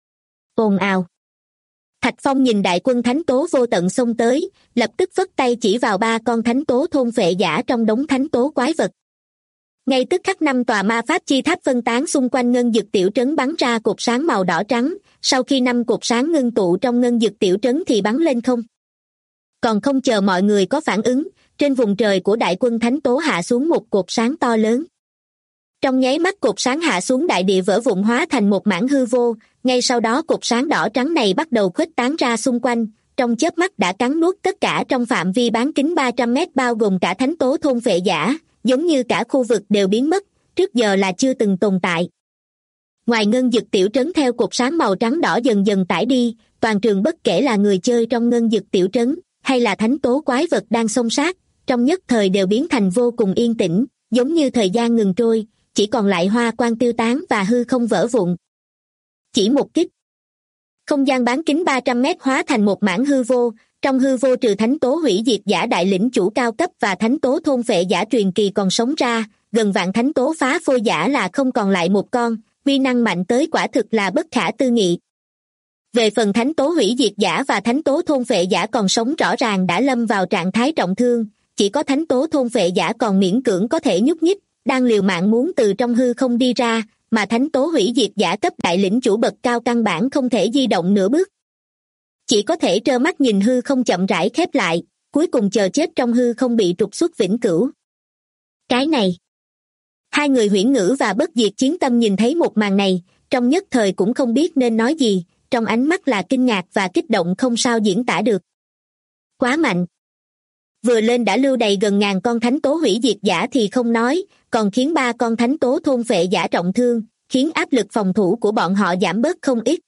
Ồn ào. Thạch Phong nhìn đại quân thánh tố vô tận xông tới, lập tức phất tay chỉ vào 3 con thánh tố thôn phệ giả trong đống thánh tố quái vật. Ngay tức khắc 5 tòa ma pháp chi tháp phân tán xung quanh ngân dực tiểu trấn bắn ra cột sáng màu đỏ trắng, sau khi 5 cột sáng ngưng tụ trong ngân dực tiểu trấn thì bắn lên không. Còn không chờ mọi người có phản ứng, trên vùng trời của đại quân thánh tố hạ xuống một cột sáng to lớn. Trong nháy mắt cột sáng hạ xuống đại địa vỡ vụn hóa thành một mảng hư vô, ngay sau đó cột sáng đỏ trắng này bắt đầu khuếch tán ra xung quanh, trong chớp mắt đã cắn nuốt tất cả trong phạm vi bán kính 300 mét bao gồm cả thánh tố thôn phệ giả, giống như cả khu vực đều biến mất, trước giờ là chưa từng tồn tại. Ngoài ngân dực tiểu trấn theo cột sáng màu trắng đỏ dần dần tải đi, toàn trường bất kể là người chơi trong ngân dực tiểu trấn, hay là thánh tố quái vật đang xông sát, trong nhất thời đều biến thành vô cùng yên tĩnh, giống như thời gian ngừng trôi, chỉ còn lại hoa quang tiêu tán và hư không vỡ vụn. Chỉ một kích. Không gian bán kính 300 mét hóa thành một mảng hư vô, trong hư vô trừ thánh tố hủy diệt giả đại lĩnh chủ cao cấp và thánh tố thôn phệ giả truyền kỳ còn sống ra, gần vạn thánh tố phá phôi giả là không còn lại một con, uy năng mạnh tới quả thực là bất khả tư nghị. Về phần thánh tố hủy diệt giả và thánh tố thôn phệ giả còn sống rõ ràng đã lâm vào trạng thái trọng thương, chỉ có thánh tố thôn phệ giả còn miễn cưỡng có thể nhúc nhích, đang liều mạng muốn từ trong hư không đi ra, mà thánh tố hủy diệt giả cấp đại lĩnh chủ bậc cao căn bản không thể di động nửa bước. Chỉ có thể trơ mắt nhìn hư không chậm rãi khép lại, cuối cùng chờ chết trong hư không bị trục xuất vĩnh cửu. Cái này. Hai người Huyễn Ngữ và Bất Diệt Chiến Tâm nhìn thấy một màn này, trong nhất thời cũng không biết nên nói gì, trong ánh mắt là kinh ngạc và kích động không sao diễn tả được. Quá mạnh. Vừa lên đã lưu đầy gần ngàn con thánh tố hủy diệt giả thì không nói, còn khiến 3 con thánh tố thôn phệ giả trọng thương, khiến áp lực phòng thủ của bọn họ giảm bớt không ít.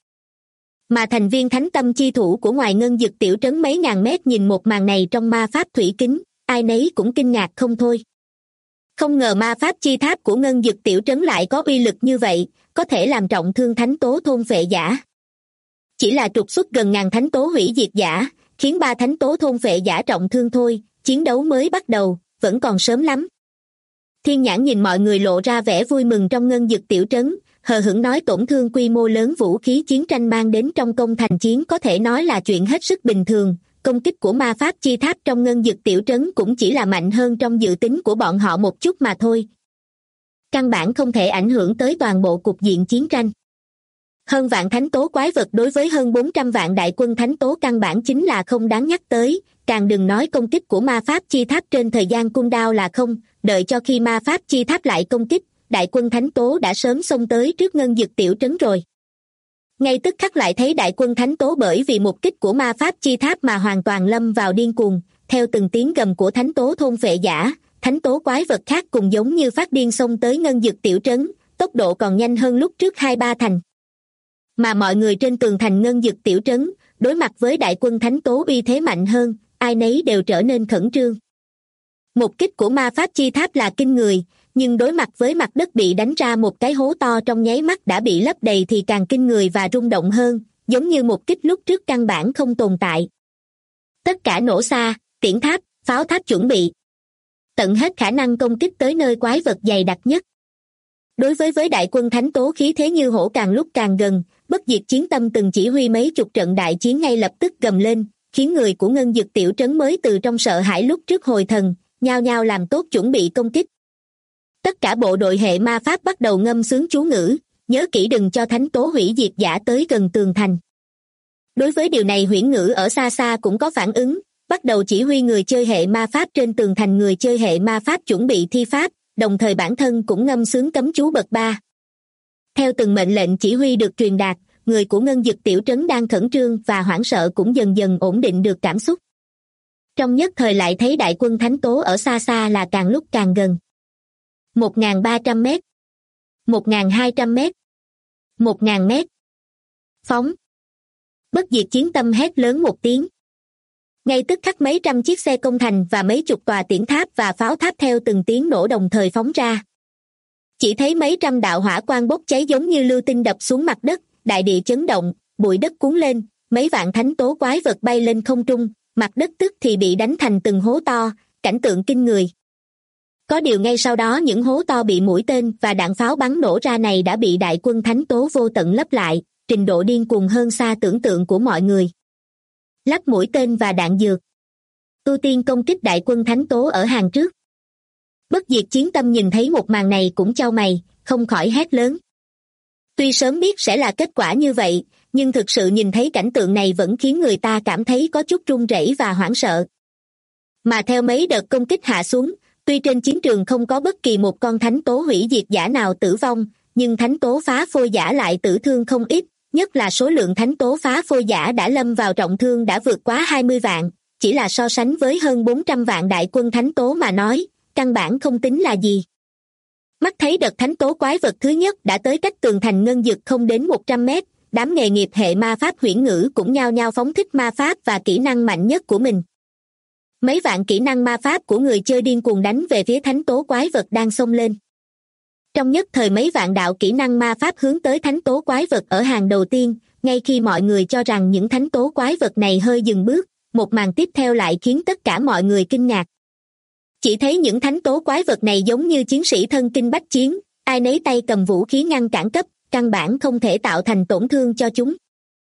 Mà thành viên thánh tâm chi thủ của ngoài ngân dực tiểu trấn mấy ngàn mét nhìn một màn này trong ma pháp thủy kính, ai nấy cũng kinh ngạc không thôi. Không ngờ ma pháp chi tháp của ngân dực tiểu trấn lại có uy lực như vậy, có thể làm trọng thương thánh tố thôn phệ giả. Chỉ là trục xuất gần ngàn thánh tố hủy diệt giả, khiến 3 thánh tố thôn phệ giả trọng thương thôi, chiến đấu mới bắt đầu, vẫn còn sớm lắm. Thiên Nhãn nhìn mọi người lộ ra vẻ vui mừng trong ngân dực tiểu trấn, hờ hững nói tổn thương quy mô lớn vũ khí chiến tranh mang đến trong công thành chiến có thể nói là chuyện hết sức bình thường, công kích của ma pháp chi tháp trong ngân dực tiểu trấn cũng chỉ là mạnh hơn trong dự tính của bọn họ một chút mà thôi. Căn bản không thể ảnh hưởng tới toàn bộ cục diện chiến tranh. Hơn vạn thánh tố quái vật đối với hơn 400 vạn đại quân thánh tố căn bản chính là không đáng nhắc tới, càng đừng nói công kích của ma pháp chi tháp trên thời gian cooldown là không, đợi cho khi ma pháp chi tháp lại công kích, đại quân thánh tố đã sớm xông tới trước ngân dực tiểu trấn rồi. Ngay tức khắc lại thấy đại quân thánh tố bởi vì một kích của ma pháp chi tháp mà hoàn toàn lâm vào điên cuồng, theo từng tiếng gầm của thánh tố thôn phệ giả, thánh tố quái vật khác cùng giống như phát điên xông tới ngân dực tiểu trấn, tốc độ còn nhanh hơn lúc trước 2-3 thành. Mà mọi người trên tường thành ngân dực tiểu trấn, đối mặt với đại quân thánh tố uy thế mạnh hơn, ai nấy đều trở nên khẩn trương. Một kích của ma pháp chi tháp là kinh người, nhưng đối mặt với mặt đất bị đánh ra một cái hố to trong nháy mắt đã bị lấp đầy thì càng kinh người và rung động hơn, giống như một kích lúc trước căn bản không tồn tại. Tất cả nổ xa, tiễn tháp, pháo tháp chuẩn bị. Tận hết khả năng công kích tới nơi quái vật dày đặc nhất. Đối với đại quân thánh tố khí thế như hổ càng lúc càng gần, Bất Diệt Chiến Tâm từng chỉ huy mấy chục trận đại chiến ngay lập tức gầm lên, khiến người của ngân dực tiểu trấn mới từ trong sợ hãi lúc trước hồi thần, nhao nhao làm tốt chuẩn bị công kích. Tất cả bộ đội hệ ma pháp bắt đầu ngâm sướng chú ngữ, nhớ kỹ đừng cho thánh tố hủy diệt giả tới gần tường thành. Đối với điều này Huyễn Ngữ ở xa xa cũng có phản ứng, bắt đầu chỉ huy người chơi hệ ma pháp trên tường thành người chơi hệ ma pháp chuẩn bị thi pháp, đồng thời bản thân cũng ngâm sướng cấm chú bậc 3. Theo từng mệnh lệnh chỉ huy được truyền đạt, người của ngân dực tiểu trấn đang khẩn trương và hoảng sợ cũng dần dần ổn định được cảm xúc. Trong nhất thời lại thấy đại quân thánh tố ở xa xa là càng lúc càng gần. 1.300 mét, 1.200 mét, 1.000 mét. Phóng. Bất Diệt Chiến Tâm hét lớn một tiếng. Ngay tức khắc mấy trăm chiếc xe công thành và mấy chục tòa tiễn tháp và pháo tháp theo từng tiếng nổ đồng thời phóng ra. Chỉ thấy mấy trăm đạo hỏa quang bốc cháy giống như lưu tinh đập xuống mặt đất, đại địa chấn động, bụi đất cuốn lên, mấy vạn thánh tố quái vật bay lên không trung, mặt đất tức thì bị đánh thành từng hố to, cảnh tượng kinh người. Có điều ngay sau đó những hố to bị mũi tên và đạn pháo bắn nổ ra này đã bị đại quân thánh tố vô tận lấp lại, trình độ điên cuồng hơn xa tưởng tượng của mọi người. Lắp mũi tên và đạn dược. Ưu tiên công kích đại quân thánh tố ở hàng trước. Bất Diệt Chiến Tâm nhìn thấy một màn này cũng chau mày, không khỏi hét lớn. Tuy sớm biết sẽ là kết quả như vậy, nhưng thực sự nhìn thấy cảnh tượng này vẫn khiến người ta cảm thấy có chút run rẩy và hoảng sợ. Mà theo mấy đợt công kích hạ xuống, tuy trên chiến trường không có bất kỳ một con thánh tố hủy diệt giả nào tử vong, nhưng thánh tố phá phôi giả lại tử thương không ít, nhất là số lượng thánh tố phá phôi giả đã lâm vào trọng thương đã vượt quá 20 vạn, chỉ là so sánh với hơn 400 vạn đại quân thánh tố mà nói, căn bản không tính là gì. Mắt thấy đợt thánh tố quái vật thứ nhất đã tới cách tường thành ngân dực không đến 100 mét, đám nghề nghiệp hệ ma pháp Huyễn Ngữ cũng nhao nhao phóng thích ma pháp và kỹ năng mạnh nhất của mình. Mấy vạn kỹ năng ma pháp của người chơi điên cuồng đánh về phía thánh tố quái vật đang xông lên. Trong nhất thời mấy vạn đạo kỹ năng ma pháp hướng tới thánh tố quái vật ở hàng đầu tiên, ngay khi mọi người cho rằng những thánh tố quái vật này hơi dừng bước, một màn tiếp theo lại khiến tất cả mọi người kinh ngạc. Chỉ thấy những thánh tố quái vật này giống như chiến sĩ thân kinh bách chiến, ai nấy tay cầm vũ khí ngăn cản cấp, căn bản không thể tạo thành tổn thương cho chúng.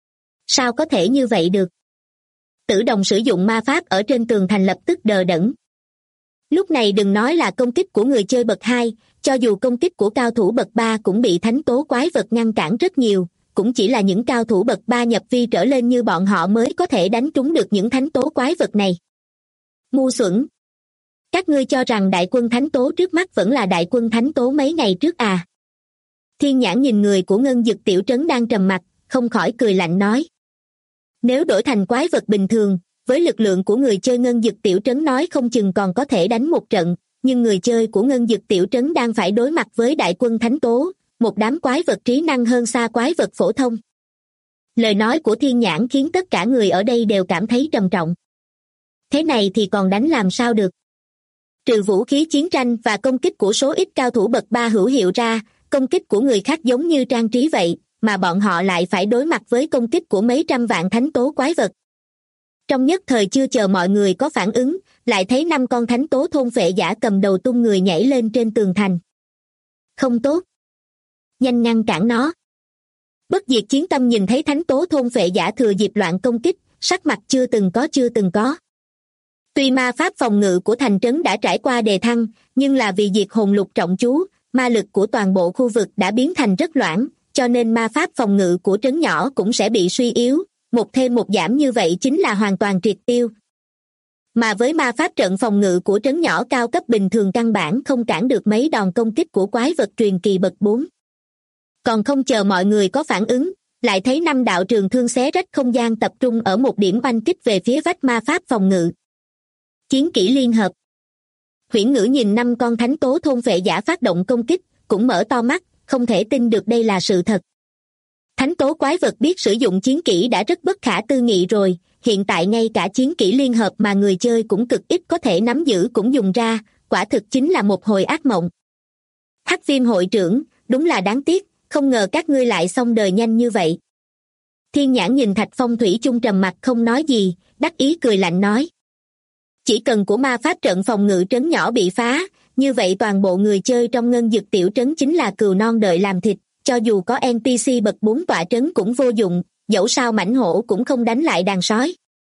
Sao có thể như vậy được? Tử Đồng sử dụng ma pháp ở trên tường thành lập tức đờ đẫn. Lúc này đừng nói là công kích của người chơi bậc 2, cho dù công kích của cao thủ bậc 3 cũng bị thánh tố quái vật ngăn cản rất nhiều, cũng chỉ là những cao thủ bậc 3 nhập vi trở lên như bọn họ mới có thể đánh trúng được những thánh tố quái vật này. Ngu xuẩn! Các ngươi cho rằng đại quân thánh tố trước mắt vẫn là đại quân thánh tố mấy ngày trước à? Thiên Nhãn nhìn người của Ngân Dực tiểu trấn đang trầm mặc, không khỏi cười lạnh nói. Nếu đổi thành quái vật bình thường, với lực lượng của người chơi Ngân Dực tiểu trấn nói không chừng còn có thể đánh một trận, nhưng người chơi của Ngân Dực tiểu trấn đang phải đối mặt với đại quân thánh tố, một đám quái vật trí năng hơn xa quái vật phổ thông. Lời nói của Thiên Nhãn khiến tất cả người ở đây đều cảm thấy trầm trọng. Thế này thì còn đánh làm sao được? Trừ vũ khí chiến tranh và công kích của số ít cao thủ bậc 3 hữu hiệu ra, công kích của người khác giống như trang trí vậy, mà bọn họ lại phải đối mặt với công kích của mấy trăm vạn thánh tố quái vật. Trong nhất thời chưa chờ mọi người có phản ứng, lại thấy 5 con thánh tố thôn phệ giả cầm đầu tung người nhảy lên trên tường thành. Không tốt. Nhanh ngăn cản nó. Bất diệt chiến tâm nhìn thấy thánh tố thôn phệ giả thừa dịp loạn công kích, sắc mặt chưa từng có. Tuy ma pháp phòng ngự của thành trấn đã trải qua đề thăng, nhưng là vì diệt hồn lục trọng chú, ma lực của toàn bộ khu vực đã biến thành rất loãng, cho nên ma pháp phòng ngự của trấn nhỏ cũng sẽ bị suy yếu, một thêm một giảm như vậy chính là hoàn toàn triệt tiêu. Mà với ma pháp trận phòng ngự của trấn nhỏ cao cấp bình thường căn bản không cản được mấy đòn công kích của quái vật truyền kỳ bậc 4. Còn không chờ mọi người có phản ứng, lại thấy 5 đạo trường thương xé rách không gian tập trung ở một điểm oanh kích về phía vách ma pháp phòng ngự. Chiến kỹ liên hợp. Huyễn Ngữ nhìn 5 con thánh tố thôn phệ giả phát động công kích, cũng mở to mắt, không thể tin được đây là sự thật. Thánh tố quái vật biết sử dụng chiến kỹ đã rất bất khả tư nghị rồi, hiện tại ngay cả chiến kỹ liên hợp mà người chơi cũng cực ít có thể nắm giữ cũng dùng ra, quả thực chính là một hồi ác mộng. Hắc Viêm hội trưởng, đúng là đáng tiếc, không ngờ các ngươi lại xong đời nhanh như vậy. Thiên Nhãn nhìn Thạch Phong thủy chung trầm mặt không nói gì, đắc ý cười lạnh nói. Chỉ cần của ma pháp trận phòng ngự trấn nhỏ bị phá, như vậy toàn bộ người chơi trong Ngân Dực tiểu trấn chính là cừu non đợi làm thịt, cho dù có NPC bậc 4 tọa trấn cũng vô dụng, dẫu sao mãnh hổ cũng không đánh lại đàn sói.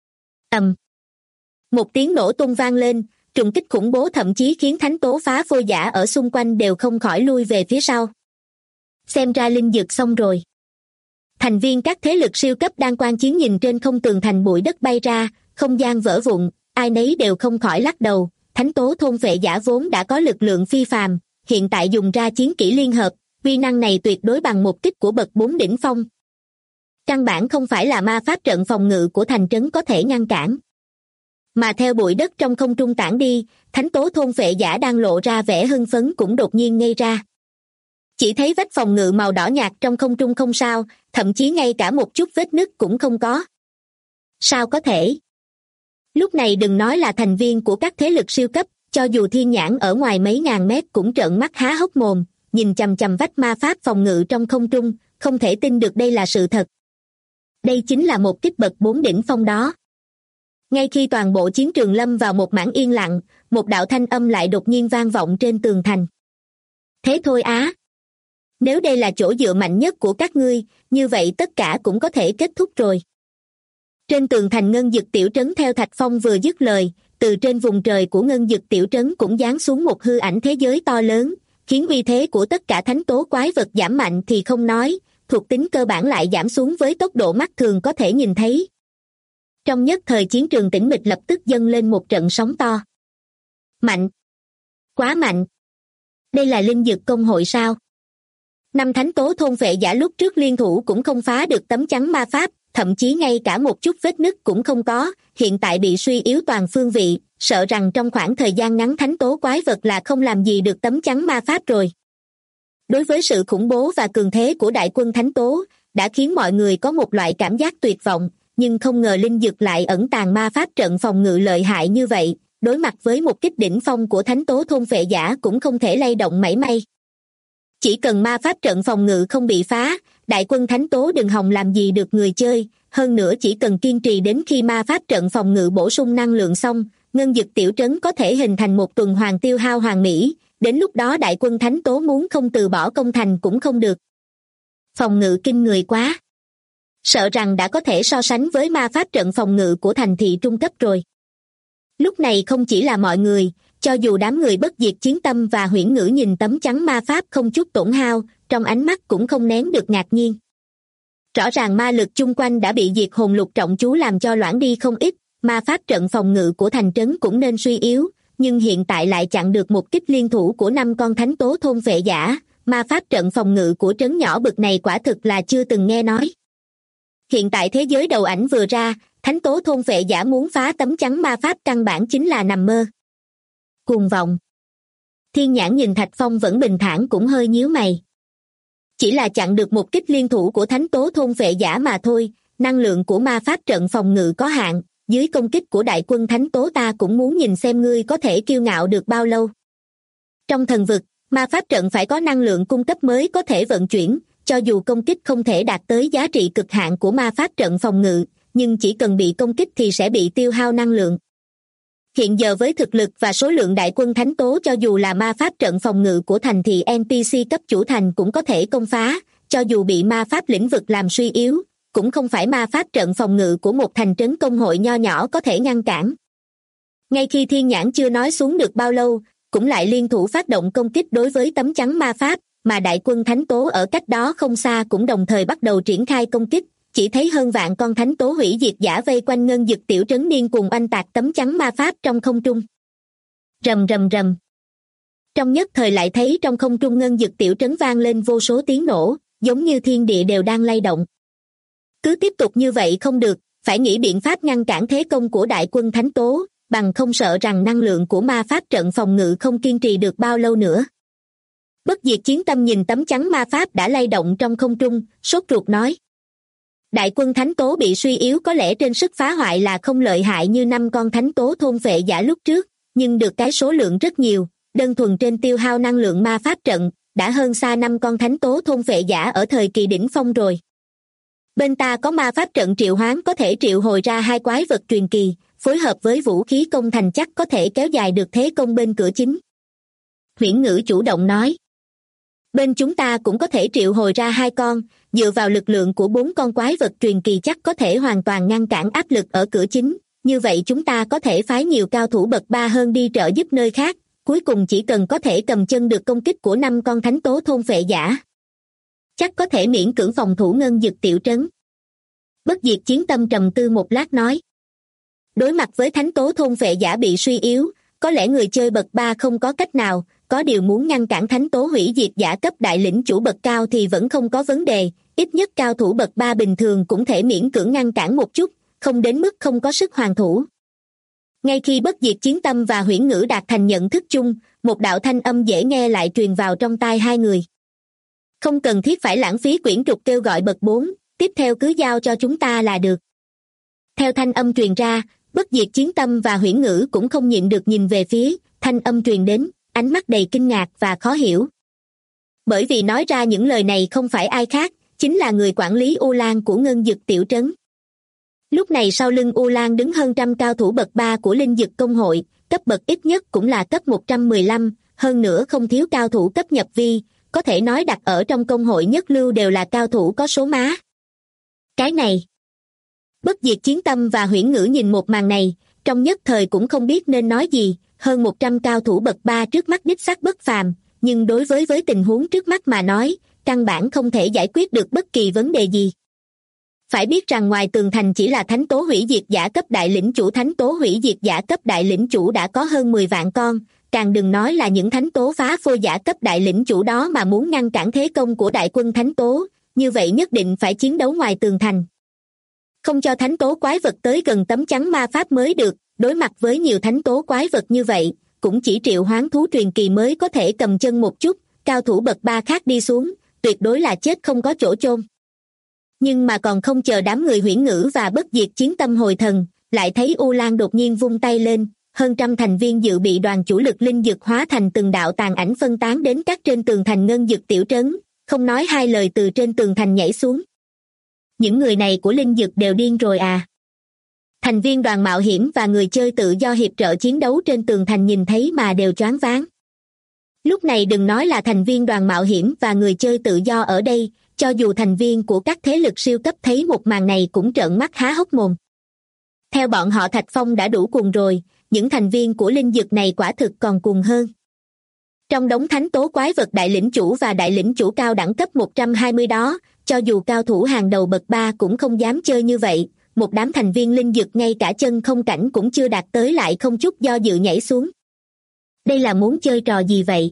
Một tiếng nổ tung vang lên, trùng kích khủng bố thậm chí khiến thánh tố phá phôi giả ở xung quanh đều không khỏi lui về phía sau. Xem ra linh dược xong rồi. Thành viên các thế lực siêu cấp đang quan chiến nhìn trên không tường thành bụi đất bay ra, không gian vỡ vụn, ai nấy đều không khỏi lắc đầu. Thánh tố thôn phệ giả vốn đã có lực lượng phi phàm, hiện tại dùng ra chiến kỹ liên hợp, uy năng này tuyệt đối bằng một kích của bậc 4 đỉnh phong. Căn bản không phải là ma pháp trận phòng ngự của thành trấn có thể ngăn cản. Mà theo bụi đất trong không trung tản đi, thánh tố thôn phệ giả đang lộ ra vẻ hưng phấn cũng đột nhiên ngây ra. Chỉ thấy vách phòng ngự màu đỏ nhạt trong không trung không sao, thậm chí ngay cả một chút vết nứt cũng không có. Sao có thể? Lúc này đừng nói là thành viên của các thế lực siêu cấp, cho dù Thiên Nhãn ở ngoài mấy ngàn mét cũng trợn mắt há hốc mồm, nhìn chằm chằm vách ma pháp phòng ngự trong không trung, không thể tin được đây là sự thật. Đây chính là một kích bậc 4 đỉnh phong đó. Ngay khi toàn bộ chiến trường lâm vào một mảng yên lặng, một đạo thanh âm lại đột nhiên vang vọng trên tường thành. Thế thôi á. Nếu đây là chỗ dựa mạnh nhất của các ngươi, như vậy tất cả cũng có thể kết thúc rồi. Trên tường thành Ngân Dực tiểu trấn theo Thạch Phong vừa dứt lời, từ trên vùng trời của Ngân Dực tiểu trấn cũng giáng xuống một hư ảnh thế giới to lớn, khiến uy thế của tất cả thánh tố quái vật giảm mạnh thì không nói, thuộc tính cơ bản lại giảm xuống với tốc độ mắt thường có thể nhìn thấy. Trong nhất thời chiến trường tĩnh mịch lập tức dâng lên một trận sóng to. Mạnh! Quá mạnh! Đây là linh dược công hội sao? 5 thánh tố thôn phệ giả lúc trước liên thủ cũng không phá được tấm chắn ma pháp, thậm chí ngay cả một chút vết nứt cũng không có, hiện tại bị suy yếu toàn phương vị, sợ rằng trong khoảng thời gian ngắn thánh tố quái vật là không làm gì được tấm chắn ma pháp rồi. Đối với sự khủng bố và cường thế của đại quân thánh tố, đã khiến mọi người có một loại cảm giác tuyệt vọng, nhưng không ngờ linh dược lại ẩn tàng ma pháp trận phòng ngự lợi hại như vậy, đối mặt với một kích đỉnh phong của thánh tố thôn phệ giả cũng không thể lay động mảy may. Chỉ cần ma pháp trận phòng ngự không bị phá, đại quân thánh tố đừng hòng làm gì được người chơi, hơn nữa chỉ cần kiên trì đến khi ma pháp trận phòng ngự bổ sung năng lượng xong, Ngân Dực tiểu trấn có thể hình thành một tuần hoàn tiêu hao hoàn mỹ, đến lúc đó đại quân thánh tố muốn không từ bỏ công thành cũng không được. Phòng ngự kinh người quá. sợ rằng đã có thể so sánh với ma pháp trận phòng ngự của thành thị trung cấp rồi. Lúc này không chỉ là mọi người, cho dù đám người bất diệt chiến tâm và huyễn ngữ nhìn tấm chắn ma pháp không chút tổn hao, trong ánh mắt cũng không nén được ngạc nhiên. Rõ ràng ma lực chung quanh đã bị diệt hồn lục trọng chú làm cho loãng đi không ít, ma pháp trận phòng ngự của thành trấn cũng nên suy yếu, nhưng hiện tại lại chặn được một kích liên thủ của 5 con thánh tố thôn vệ giả, ma pháp trận phòng ngự của trấn nhỏ bực này quả thực là chưa từng nghe nói. Hiện tại thế giới đầu ảnh vừa ra, thánh tố thôn vệ giả muốn phá tấm chắn ma pháp căn bản chính là nằm mơ. Cuồng vọng. Thiên Nhãn nhìn Thạch Phong vẫn bình thản cũng hơi nhíu mày. Chỉ là chặn được một kích liên thủ của thánh tố thôn vệ giả mà thôi, năng lượng của ma pháp trận phòng ngự có hạn, dưới công kích của đại quân thánh tố ta cũng muốn nhìn xem ngươi có thể kiêu ngạo được bao lâu. Trong thần vực, ma pháp trận phải có năng lượng cung cấp mới có thể vận chuyển, cho dù công kích không thể đạt tới giá trị cực hạn của ma pháp trận phòng ngự, nhưng chỉ cần bị công kích thì sẽ bị tiêu hao năng lượng. Hiện giờ với thực lực và số lượng đại quân thánh tố cho dù là ma pháp trận phòng ngự của thành thì NPC cấp chủ thành cũng có thể công phá, cho dù bị ma pháp lĩnh vực làm suy yếu, cũng không phải ma pháp trận phòng ngự của một thành trấn công hội nho nhỏ có thể ngăn cản. Ngay khi Thiên Nhãn chưa nói xuống được bao lâu, cũng lại liên thủ phát động công kích đối với tấm chắn ma pháp, mà đại quân thánh tố ở cách đó không xa cũng đồng thời bắt đầu triển khai công kích, chỉ thấy hơn vạn con thánh tố hủy diệt giả vây quanh ngân dực tiểu trấn điên cuồng oanh tạc tấm chắn ma pháp trong không trung. Rầm rầm rầm. Trong nhất thời lại thấy trong không trung ngân dực tiểu trấn vang lên vô số tiếng nổ, giống như thiên địa đều đang lay động. Cứ tiếp tục như vậy không được, phải nghĩ biện pháp ngăn cản thế công của đại quân thánh tố, bằng không sợ rằng năng lượng của ma pháp trận phòng ngự không kiên trì được bao lâu nữa. Bất diệt chiến tâm nhìn tấm chắn ma pháp đã lay động trong không trung, sốt ruột nói. Đại quân thánh tố bị suy yếu có lẽ trên sức phá hoại là không lợi hại như 5 con thánh tố thôn vệ giả lúc trước, nhưng được cái số lượng rất nhiều, đơn thuần trên tiêu hao năng lượng ma pháp trận, đã hơn xa 5 con thánh tố thôn vệ giả ở thời kỳ đỉnh phong rồi. Bên ta có ma pháp trận triệu hoán có thể triệu hồi ra 2 quái vật truyền kỳ, phối hợp với vũ khí công thành chắc có thể kéo dài được thế công bên cửa chính. Huyễn Ngữ chủ động nói. Bên chúng ta cũng có thể triệu hồi ra 2 con, dựa vào lực lượng của 4 con quái vật truyền kỳ chắc có thể hoàn toàn ngăn cản áp lực ở cửa chính, như vậy chúng ta có thể phái nhiều cao thủ bậc 3 hơn đi trợ giúp nơi khác, cuối cùng chỉ cần có thể cầm chân được công kích của 5 con thánh tố thôn vệ giả. Chắc có thể miễn cưỡng phòng thủ ngân dực tiểu trấn. Bất diệt chiến tâm trầm tư một lát nói. Đối mặt với thánh tố thôn vệ giả bị suy yếu, có lẽ người chơi bậc 3 không có cách nào, có điều muốn ngăn cản thánh tố hủy diệt giả cấp đại lĩnh chủ bậc cao thì vẫn không có vấn đề, ít nhất cao thủ bậc 3 bình thường cũng thể miễn cưỡng ngăn cản một chút, không đến mức không có sức hoàn thủ. Ngay khi bất diệt chiến tâm và Huyễn Ngữ đạt thành nhận thức chung, một đạo thanh âm dễ nghe lại truyền vào trong tai hai người. Không cần thiết phải lãng phí quyển trục kêu gọi bậc 4, tiếp theo cứ giao cho chúng ta là được. Theo thanh âm truyền ra, bất diệt chiến tâm và Huyễn Ngữ cũng không nhịn được nhìn về phía thanh âm truyền đến, ánh mắt đầy kinh ngạc và khó hiểu. Bởi vì nói ra những lời này không phải ai khác, chính là người quản lý U Lan của ngân dực tiểu trấn. Lúc này sau lưng U Lan đứng hơn trăm cao thủ bậc 3 của linh dực công hội, cấp bậc ít nhất cũng là cấp 115, hơn nữa không thiếu cao thủ cấp nhập vi, có thể nói đặt ở trong công hội nhất lưu đều là cao thủ có số má. Cái này. Bất diệt chiến tâm và Huyễn Ngữ nhìn một màn này, trong nhất thời cũng không biết nên nói gì, hơn 100 cao thủ bậc 3 trước mắt đích xác bất phàm, nhưng đối với tình huống trước mắt mà nói, căn bản không thể giải quyết được bất kỳ vấn đề gì. Phải biết rằng ngoài tường thành chỉ là thánh tố hủy diệt giả cấp đại lĩnh chủ, thánh tố hủy diệt giả cấp đại lĩnh chủ đã có hơn 10 vạn con, càng đừng nói là những thánh tố phá phôi giả cấp đại lĩnh chủ đó mà muốn ngăn cản thế công của đại quân thánh tố, như vậy nhất định phải chiến đấu ngoài tường thành. Không cho thánh tố quái vật tới gần tấm chắn ma pháp mới được, đối mặt với nhiều thánh tố quái vật như vậy, cũng chỉ triệu hoán thú truyền kỳ mới có thể cầm chân một chút, cao thủ bậc 3 khác đi xuống, tuyệt đối là chết không có chỗ chôn. Nhưng mà còn không chờ đám người Huyễn Ngữ và bất diệt chiến tâm hồi thần, lại thấy U Lan đột nhiên vung tay lên, hơn trăm thành viên dự bị đoàn chủ lực linh dực hóa thành từng đạo tàn ảnh phân tán đến các trên tường thành ngân dực tiểu trấn, không nói hai lời từ trên tường thành nhảy xuống. Những người này của linh dực đều điên rồi à? Thành viên đoàn mạo hiểm và người chơi tự do hiệp trợ chiến đấu trên tường thành nhìn thấy mà đều choáng váng. Lúc này đừng nói là thành viên đoàn mạo hiểm và người chơi tự do ở đây, cho dù thành viên của các thế lực siêu cấp thấy một màn này cũng trợn mắt há hốc mồm. Theo bọn họ Thạch Phong đã đủ cuồng rồi, những thành viên của linh dực này quả thực còn cuồng hơn. Trong đống thánh tố quái vật đại lĩnh chủ và đại lĩnh chủ cao đẳng cấp 120 đó, cho dù cao thủ hàng đầu bậc 3 cũng không dám chơi như vậy, một đám thành viên linh dực ngay cả chân không cảnh cũng chưa đạt tới lại không chút do dự nhảy xuống. Đây là muốn chơi trò gì vậy?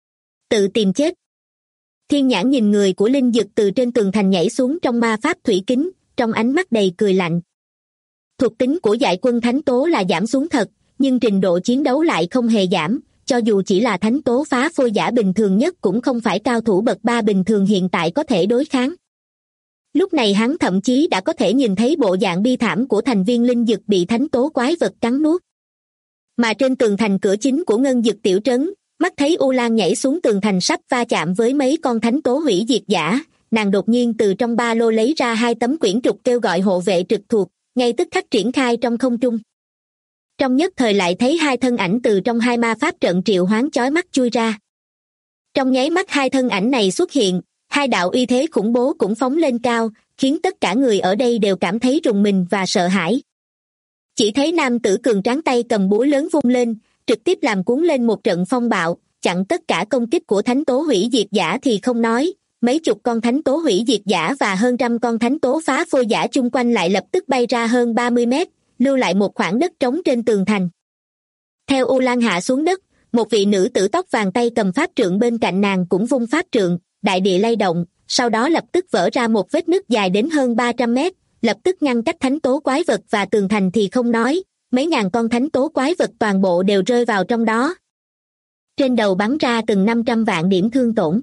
Tự tìm chết. Thiên Nhãn nhìn người của linh dực từ trên tường thành nhảy xuống trong ma pháp thủy kính, trong ánh mắt đầy cười lạnh. Thuộc tính của dại quân thánh tố là giảm xuống thật, nhưng trình độ chiến đấu lại không hề giảm, cho dù chỉ là thánh tố phá phôi giả bình thường nhất cũng không phải cao thủ bậc 3 bình thường hiện tại có thể đối kháng. Lúc này hắn thậm chí đã có thể nhìn thấy bộ dạng bi thảm của thành viên linh dực bị thánh tố quái vật cắn nuốt. Mà trên tường thành cửa chính của ngân dực tiểu trấn, mắt thấy U Lan nhảy xuống tường thành sắp va chạm với mấy con thánh tố hủy diệt giả, nàng đột nhiên từ trong ba lô lấy ra 2 tấm quyển trục kêu gọi hộ vệ trực thuộc, ngay tức khắc triển khai trong không trung. Trong nhất thời lại thấy 2 thân ảnh từ trong 2 ma pháp trận triệu hoán chói mắt chui ra. Trong nháy mắt 2 thân ảnh này xuất hiện, 2 đạo uy thế khủng bố cũng phóng lên cao, khiến tất cả người ở đây đều cảm thấy rùng mình và sợ hãi. Chỉ thấy nam tử cường tráng tay cầm búa lớn vung lên, trực tiếp làm cuốn lên một trận phong bạo, chặn tất cả công kích của thánh tố hủy diệt giả thì không nói, mấy chục con thánh tố hủy diệt giả và hơn trăm con thánh tố phá phôi giả chung quanh lại lập tức bay ra hơn 30 mét, lưu lại một khoảng đất trống trên tường thành. Theo U Lan hạ xuống đất, một vị nữ tử tóc vàng tay cầm pháp trượng bên cạnh nàng cũng vung pháp trượng, đại địa lay động, sau đó lập tức vỡ ra một vết nứt dài đến hơn 300 mét, lập tức ngăn cách thánh tố quái vật và tường thành thì không nói, mấy ngàn con thánh tố quái vật toàn bộ đều rơi vào trong đó. Trên đầu bắn ra từng 500 vạn điểm thương tổn.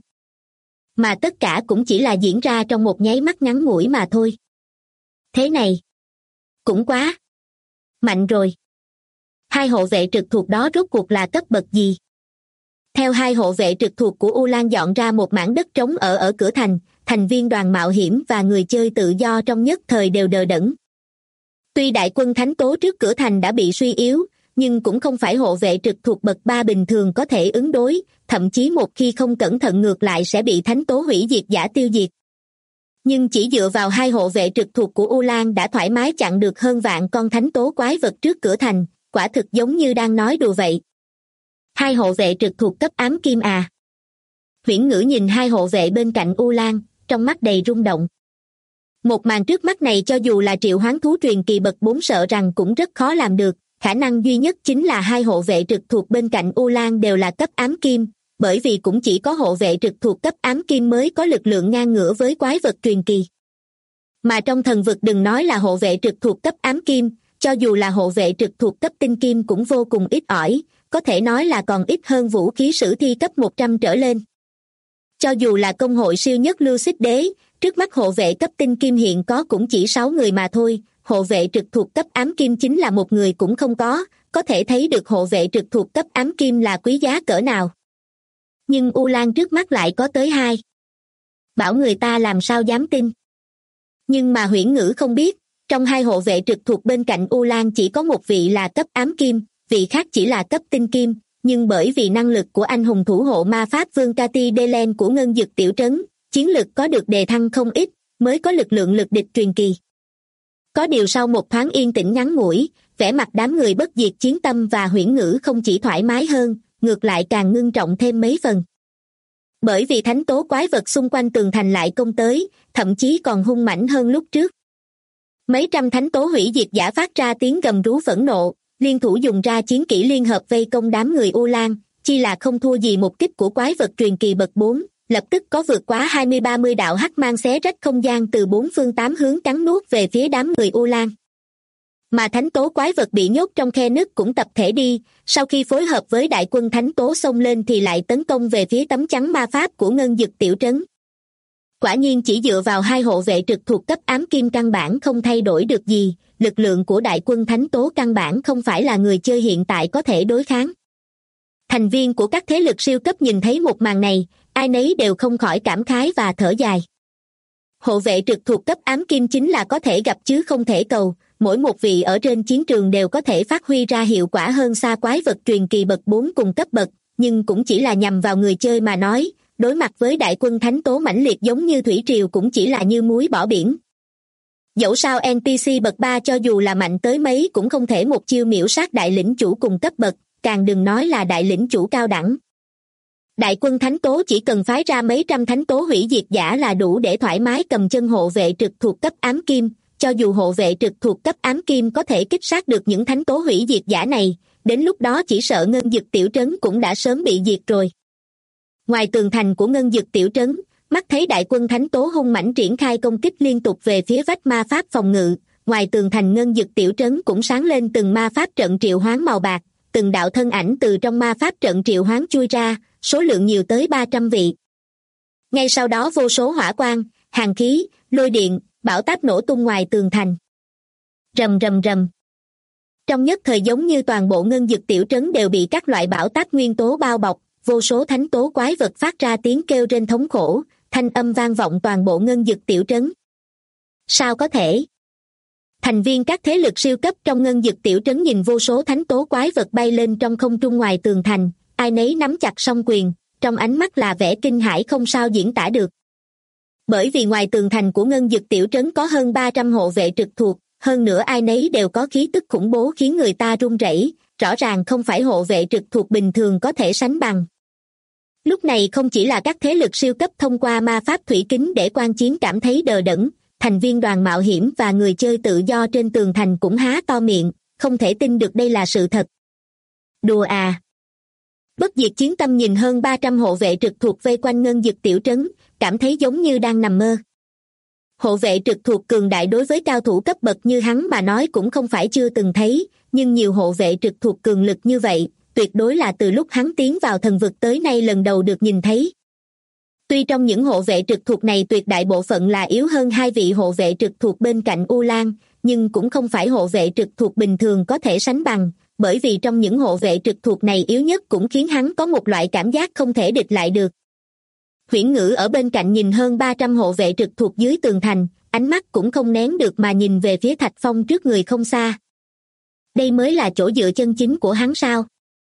Mà tất cả cũng chỉ là diễn ra trong một nháy mắt ngắn ngủi mà thôi. Thế này, cũng quá mạnh rồi. 2 hộ vệ trực thuộc đó rốt cuộc là cấp bậc gì? Theo 2 hộ vệ trực thuộc của U Lan dọn ra một mảng đất trống ở cửa thành, thành viên đoàn mạo hiểm và người chơi tự do trong nhất thời đều đờ đẫn. Tuy đại quân thánh tố trước cửa thành đã bị suy yếu, nhưng cũng không phải hộ vệ trực thuộc bậc 3 bình thường có thể ứng đối, thậm chí một khi không cẩn thận ngược lại sẽ bị thánh tố hủy diệt giả tiêu diệt. Nhưng chỉ dựa vào 2 hộ vệ trực thuộc của U Lan đã thoải mái chặn được hơn vạn con thánh tố quái vật trước cửa thành, quả thực giống như đang nói đùa vậy. 2 hộ vệ trực thuộc cấp ám kim à? Huyễn Ngữ nhìn 2 hộ vệ bên cạnh U Lan, trong mắt đầy rung động. Một màn trước mắt này cho dù là triệu hoán thú truyền kỳ bậc 4 sợ rằng cũng rất khó làm được, khả năng duy nhất chính là 2 hộ vệ trực thuộc bên cạnh U Lan đều là cấp ám kim, bởi vì cũng chỉ có hộ vệ trực thuộc cấp ám kim mới có lực lượng ngang ngửa với quái vật truyền kỳ. Mà trong thần vực đừng nói là hộ vệ trực thuộc cấp ám kim, cho dù là hộ vệ trực thuộc cấp tinh kim cũng vô cùng ít ỏi, có thể nói là còn ít hơn vũ khí sử thi cấp 100 trở lên. Cho dù là công hội siêu nhất lưu xích đế, trước mắt hộ vệ cấp tinh kim hiện có cũng chỉ 6 người mà thôi, hộ vệ trực thuộc cấp ám kim chính là một người cũng không có thể thấy được hộ vệ trực thuộc cấp ám kim là quý giá cỡ nào. Nhưng U Lan trước mắt lại có tới 2. Bảo người ta làm sao dám tin. Nhưng mà Huyễn Ngữ không biết, trong 2 hộ vệ trực thuộc bên cạnh U Lan chỉ có một vị là cấp ám kim, vị khác chỉ là cấp tinh kim, nhưng bởi vì năng lực của anh hùng thủ hộ ma pháp vương Cathy Delen của ngân dực tiểu trấn, chiến lực có được đề thăng không ít, mới có lực lượng lực địch truyền kỳ. Có điều sau một thoáng yên tĩnh ngắn ngủi, vẻ mặt đám người bất diệt chiến tâm và Huyễn Ngữ không chỉ thoải mái hơn, ngược lại càng ngưng trọng thêm mấy phần. Bởi vì thánh tố quái vật xung quanh tường thành lại công tới, thậm chí còn hung mãnh hơn lúc trước. Mấy trăm thánh tố hủy diệt giả phát ra tiếng gầm rú phẫn nộ, liên thủ dùng ra chiến kỹ liên hợp vây công đám người U Lan, chi là không thua gì một kích của quái vật truyền kỳ bậc 4, lập tức có vượt quá 20-30 đạo hắc mang xé rách không gian từ 4 phương 8 hướng cắn nuốt về phía đám người U Lan. Mà thánh tố quái vật bị nhốt trong khe nứt cũng tập thể đi, sau khi phối hợp với đại quân thánh tố xông lên thì lại tấn công về phía tấm chắn ma pháp của ngân dực tiểu trấn. Quả nhiên chỉ dựa vào 2 hộ vệ trực thuộc cấp ám kim căn bản không thay đổi được gì, lực lượng của đại quân thánh tố căn bản không phải là người chơi hiện tại có thể đối kháng. Thành viên của các thế lực siêu cấp nhìn thấy một màn này, ai nấy đều không khỏi cảm khái và thở dài. Hộ vệ trực thuộc cấp ám kim chính là có thể gặp chứ không thể cầu, mỗi một vị ở trên chiến trường đều có thể phát huy ra hiệu quả hơn xa quái vật truyền kỳ bậc 4 cùng cấp bậc, nhưng cũng chỉ là nhằm vào người chơi mà nói, đối mặt với đại quân thánh tố mãnh liệt giống như thủy triều cũng chỉ là như muối bỏ biển. Dẫu sao NPC bậc 3 cho dù là mạnh tới mấy cũng không thể một chiêu miểu sát đại lĩnh chủ cùng cấp bậc, càng đừng nói là đại lĩnh chủ cao đẳng. Đại quân thánh tố chỉ cần phái ra mấy trăm thánh tố hủy diệt giả là đủ để thoải mái cầm chân hộ vệ trực thuộc cấp ám kim, cho dù hộ vệ trực thuộc cấp ám kim có thể kích sát được những thánh tố hủy diệt giả này, đến lúc đó chỉ sợ Ngân Dực tiểu trấn cũng đã sớm bị diệt rồi. Ngoài tường thành của Ngân Dực tiểu trấn, mắt thấy đại quân thánh tố hung mãnh triển khai công kích liên tục về phía vách ma pháp phòng ngự, ngoài tường thành Ngân Dực tiểu trấn cũng sáng lên từng ma pháp trận triệu hoán màu bạc, từng đạo thân ảnh từ trong ma pháp trận triệu hoán chui ra, số lượng nhiều tới 300 vị. Ngay sau đó vô số hỏa quang, hàn khí, lôi điện, bão táp nổ tung ngoài tường thành. Rầm rầm rầm. Trong nhất thời giống như toàn bộ Ngân Dực tiểu trấn đều bị các loại bão táp nguyên tố bao bọc, vô số thánh tố quái vật phát ra tiếng kêu rên thống khổ, thanh âm vang vọng toàn bộ Ngân Dực tiểu trấn. Sao có thể? Thành viên các thế lực siêu cấp trong Ngân Dực tiểu trấn nhìn vô số thánh tố quái vật bay lên trong không trung ngoài tường thành, ai nấy nắm chặt song quyền, trong ánh mắt là vẻ kinh hãi không sao diễn tả được. Bởi vì ngoài tường thành của Ngân Dực tiểu trấn có hơn 300 hộ vệ trực thuộc, hơn nữa ai nấy đều có khí tức khủng bố khiến người ta run rẩy, rõ ràng không phải hộ vệ trực thuộc bình thường có thể sánh bằng. Lúc này không chỉ là các thế lực siêu cấp thông qua ma pháp thủy kính để quan chiến cảm thấy đờ đẫn, thành viên đoàn mạo hiểm và người chơi tự do trên tường thành cũng há to miệng, không thể tin được đây là sự thật. Đùa à! Bất diệt chiến tâm nhìn hơn 300 hộ vệ trực thuộc vây quanh Ngân Dực tiểu trấn, cảm thấy giống như đang nằm mơ. Hộ vệ trực thuộc cường đại đối với cao thủ cấp bậc như hắn mà nói cũng không phải chưa từng thấy, nhưng nhiều hộ vệ trực thuộc cường lực như vậy, tuyệt đối là từ lúc hắn tiến vào thần vực tới nay lần đầu được nhìn thấy. Tuy trong những hộ vệ trực thuộc này tuyệt đại bộ phận là yếu hơn hai vị hộ vệ trực thuộc bên cạnh U Lan, nhưng cũng không phải hộ vệ trực thuộc bình thường có thể sánh bằng, bởi vì trong những hộ vệ trực thuộc này yếu nhất cũng khiến hắn có một loại cảm giác không thể địch lại được. Huyễn Ngữ ở bên cạnh nhìn hơn 300 hộ vệ trực thuộc dưới tường thành, ánh mắt cũng không nén được mà nhìn về phía Thạch Phong trước người không xa. Đây mới là chỗ dựa chân chính của hắn sao?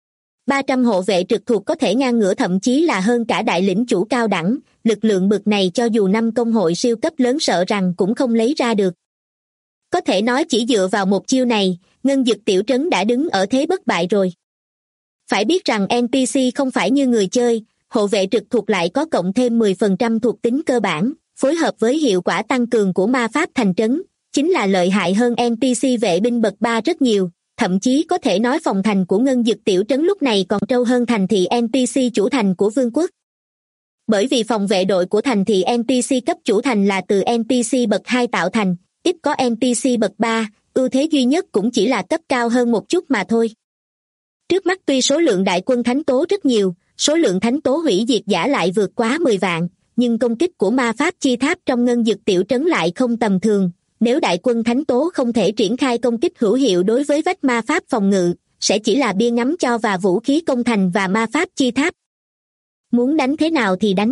300 hộ vệ trực thuộc có thể ngang ngửa thậm chí là hơn cả đại lĩnh chủ cao đẳng, lực lượng bực này cho dù 5 công hội siêu cấp lớn sợ rằng cũng không lấy ra được. Có thể nói chỉ dựa vào một chiêu này, Ngân Dực tiểu trấn đã đứng ở thế bất bại rồi. Phải biết rằng NPC không phải như người chơi, hộ vệ trực thuộc lại có cộng thêm 10% thuộc tính cơ bản, phối hợp với hiệu quả tăng cường của ma pháp thành trấn, chính là lợi hại hơn NPC vệ binh bậc 3 rất nhiều, thậm chí có thể nói phòng thành của Ngân Dực tiểu trấn lúc này còn trâu hơn thành thị NPC chủ thành của vương quốc. Bởi vì phòng vệ đội của thành thị NPC cấp chủ thành là từ NPC bậc 2 tạo thành, ít có NPC bậc 3, ưu thế duy nhất cũng chỉ là cấp cao hơn một chút mà thôi. Trước mắt tuy số lượng đại quân thánh tố rất nhiều, số lượng thánh tố hủy diệt giả lại vượt quá 10 vạn, nhưng công kích của ma pháp chi tháp trong Ngân Dực tiểu trấn lại không tầm thường. Nếu đại quân thánh tố không thể triển khai công kích hữu hiệu đối với vách ma pháp phòng ngự, sẽ chỉ là bia ngắm cho và vũ khí công thành và ma pháp chi tháp. Muốn đánh thế nào thì đánh.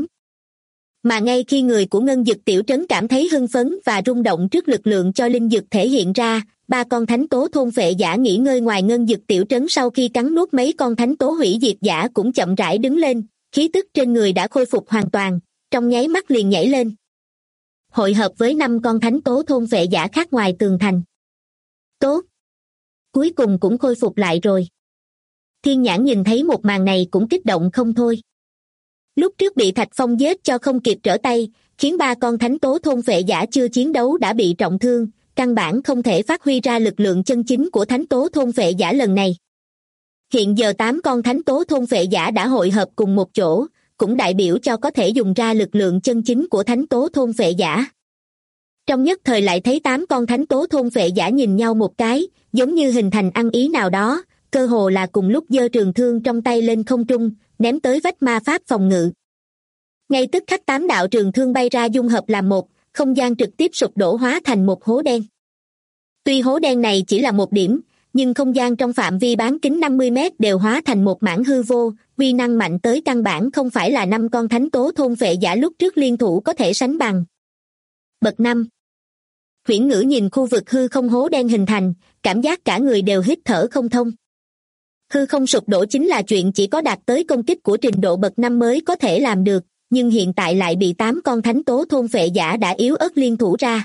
Mà ngay khi người của Ngân Dực tiểu trấn cảm thấy hưng phấn và rung động trước lực lượng cho linh dực thể hiện ra, 3 con thánh tố thôn phệ giả nghỉ ngơi ngoài Ngân Dực tiểu trấn sau khi cắn nuốt mấy con thánh tố hủy diệt giả cũng chậm rãi đứng lên, khí tức trên người đã khôi phục hoàn toàn, trong nháy mắt liền nhảy lên. Hội hợp với 5 con thánh tố thôn vệ giả khác ngoài tường thành. Tốt! Cuối cùng cũng khôi phục lại rồi. Thiên Nhãn nhìn thấy một màn này cũng kích động không thôi. Lúc trước bị Thạch Phong giết cho không kịp trở tay, khiến 3 con thánh tố thôn vệ giả chưa chiến đấu đã bị trọng thương, căn bản không thể phát huy ra lực lượng chân chính của thánh tố thôn vệ giả lần này. Hiện giờ 8 con thánh tố thôn vệ giả đã hội hợp cùng một chỗ, cũng đại biểu cho có thể dùng ra lực lượng chân chính của thánh tố thôn vệ giả. Trong nhất thời lại thấy 8 con thánh tố thôn vệ giả nhìn nhau một cái, giống như hình thành ăn ý nào đó, cơ hồ là cùng lúc giơ trường thương trong tay lên không trung, ném tới vách ma pháp phòng ngự. Ngay tức khắc 8 đạo trường thương bay ra dung hợp làm một, không gian trực tiếp sụp đổ hóa thành một hố đen. Tuy hố đen này chỉ là một điểm, nhưng không gian trong phạm vi bán kính 50 mét đều hóa thành một mảng hư vô, uy năng mạnh tới căn bản không phải là 5 con thánh tố thôn vệ giả lúc trước liên thủ có thể sánh bằng. Bậc 5. Huyễn Ngữ nhìn khu vực hư không hố đen hình thành, cảm giác cả người đều hít thở không thông. Hư không sụp đổ chính là chuyện chỉ có đạt tới công kích của trình độ bậc 5 mới có thể làm được, nhưng hiện tại lại bị 8 con thánh tố thôn phệ giả đã yếu ớt liên thủ ra.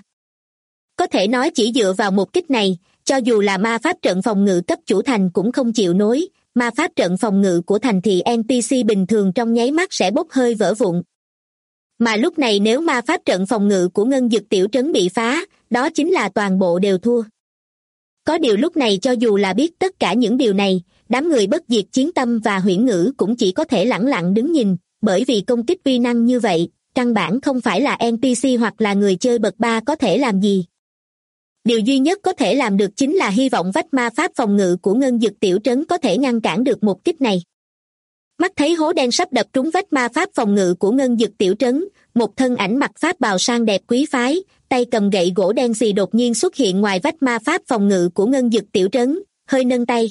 Có thể nói chỉ dựa vào một kích này, cho dù là ma pháp trận phòng ngự cấp chủ thành cũng không chịu nổi, ma pháp trận phòng ngự của thành thị NPC bình thường trong nháy mắt sẽ bốc hơi vỡ vụn. Mà lúc này nếu ma pháp trận phòng ngự của ngân dực tiểu trấn bị phá, đó chính là toàn bộ đều thua. Có điều lúc này cho dù là biết tất cả những điều này, đám người bất diệt chiến tâm và huyễn ngữ cũng chỉ có thể lẳng lặng đứng nhìn, bởi vì công kích uy năng như vậy, căn bản không phải là NPC hoặc là người chơi bậc 3 có thể làm gì. Điều duy nhất có thể làm được chính là hy vọng vách ma pháp phòng ngự của ngân dực tiểu trấn có thể ngăn cản được một kích này. Mắt thấy hố đen sắp đập trúng vách ma pháp phòng ngự của ngân dực tiểu trấn, một thân ảnh mặc pháp bào sang đẹp quý phái, tay cầm gậy gỗ đen xì đột nhiên xuất hiện ngoài vách ma pháp phòng ngự của ngân dực tiểu trấn, hơi nâng tay.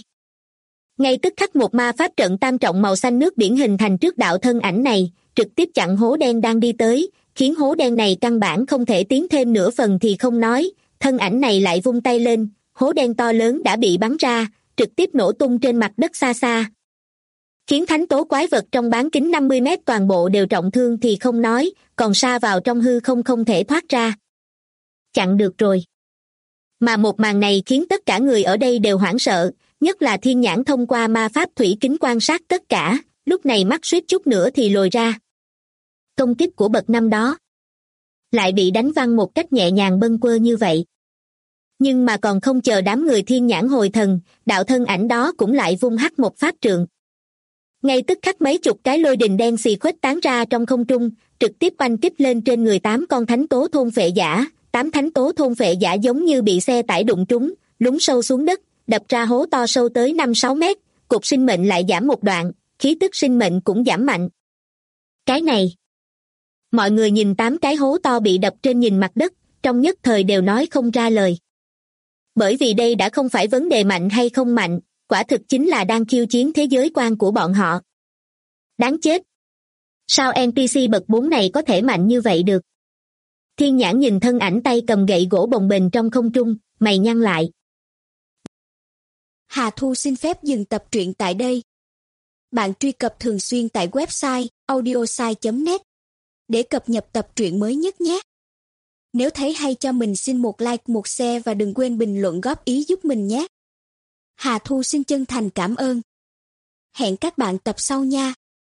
Ngay tức khắc một ma pháp trận tam trọng màu xanh nước biển hình thành trước đạo thân ảnh này, trực tiếp chặn hố đen đang đi tới, khiến hố đen này căn bản không thể tiến thêm nửa phần thì không nói, thân ảnh này lại vung tay lên, hố đen to lớn đã bị bắn ra, trực tiếp nổ tung trên mặt đất xa xa. Khiến thánh tố quái vật trong bán kính 50 mét toàn bộ đều trọng thương thì không nói, còn sa vào trong hư không thể thoát ra. Chặn được rồi. Mà một màn này khiến tất cả người ở đây đều hoảng sợ, nhất là Thiên Nhãn thông qua ma pháp thủy kính quan sát tất cả, lúc này mắt suýt chút nữa thì lồi ra. Công kích của bậc năm đó lại bị đánh văng một cách nhẹ nhàng bâng quơ như vậy. Nhưng mà còn không chờ đám người Thiên Nhãn hồi thần, đạo thân ảnh đó cũng lại vung hắt một pháp trượng. Ngay tức khắc mấy chục cái lôi đình đen xì khuếch tán ra trong không trung, trực tiếp oanh kích lên trên người 8 con thánh tố thôn phệ giả. 8 thánh tố thôn phệ giả giống như bị xe tải đụng trúng, lún sâu xuống đất, đập ra hố to sâu tới 5-6 mét, cục sinh mệnh lại giảm một đoạn, khí tức sinh mệnh cũng giảm mạnh. Cái này, mọi người nhìn 8 cái hố to bị đập trên nhìn mặt đất, trong nhất thời đều nói không ra lời. Bởi vì đây đã không phải vấn đề mạnh hay không mạnh, quả thực chính là đang khiêu chiến thế giới quan của bọn họ. Đáng chết! Sao NPC bậc 4 này có thể mạnh như vậy được? Thiên Nhãn nhìn thân ảnh tay cầm gậy gỗ bồng bềnh trong không trung, mày nhăn lại. Hà Thu xin phép dừng tập truyện tại đây. Bạn truy cập thường xuyên tại website audiosai.net để cập nhật tập truyện mới nhất nhé. Nếu thấy hay cho mình xin một like, một share và đừng quên bình luận góp ý giúp mình nhé. Hà Thu xin chân thành cảm ơn. Hẹn các bạn tập sau nha.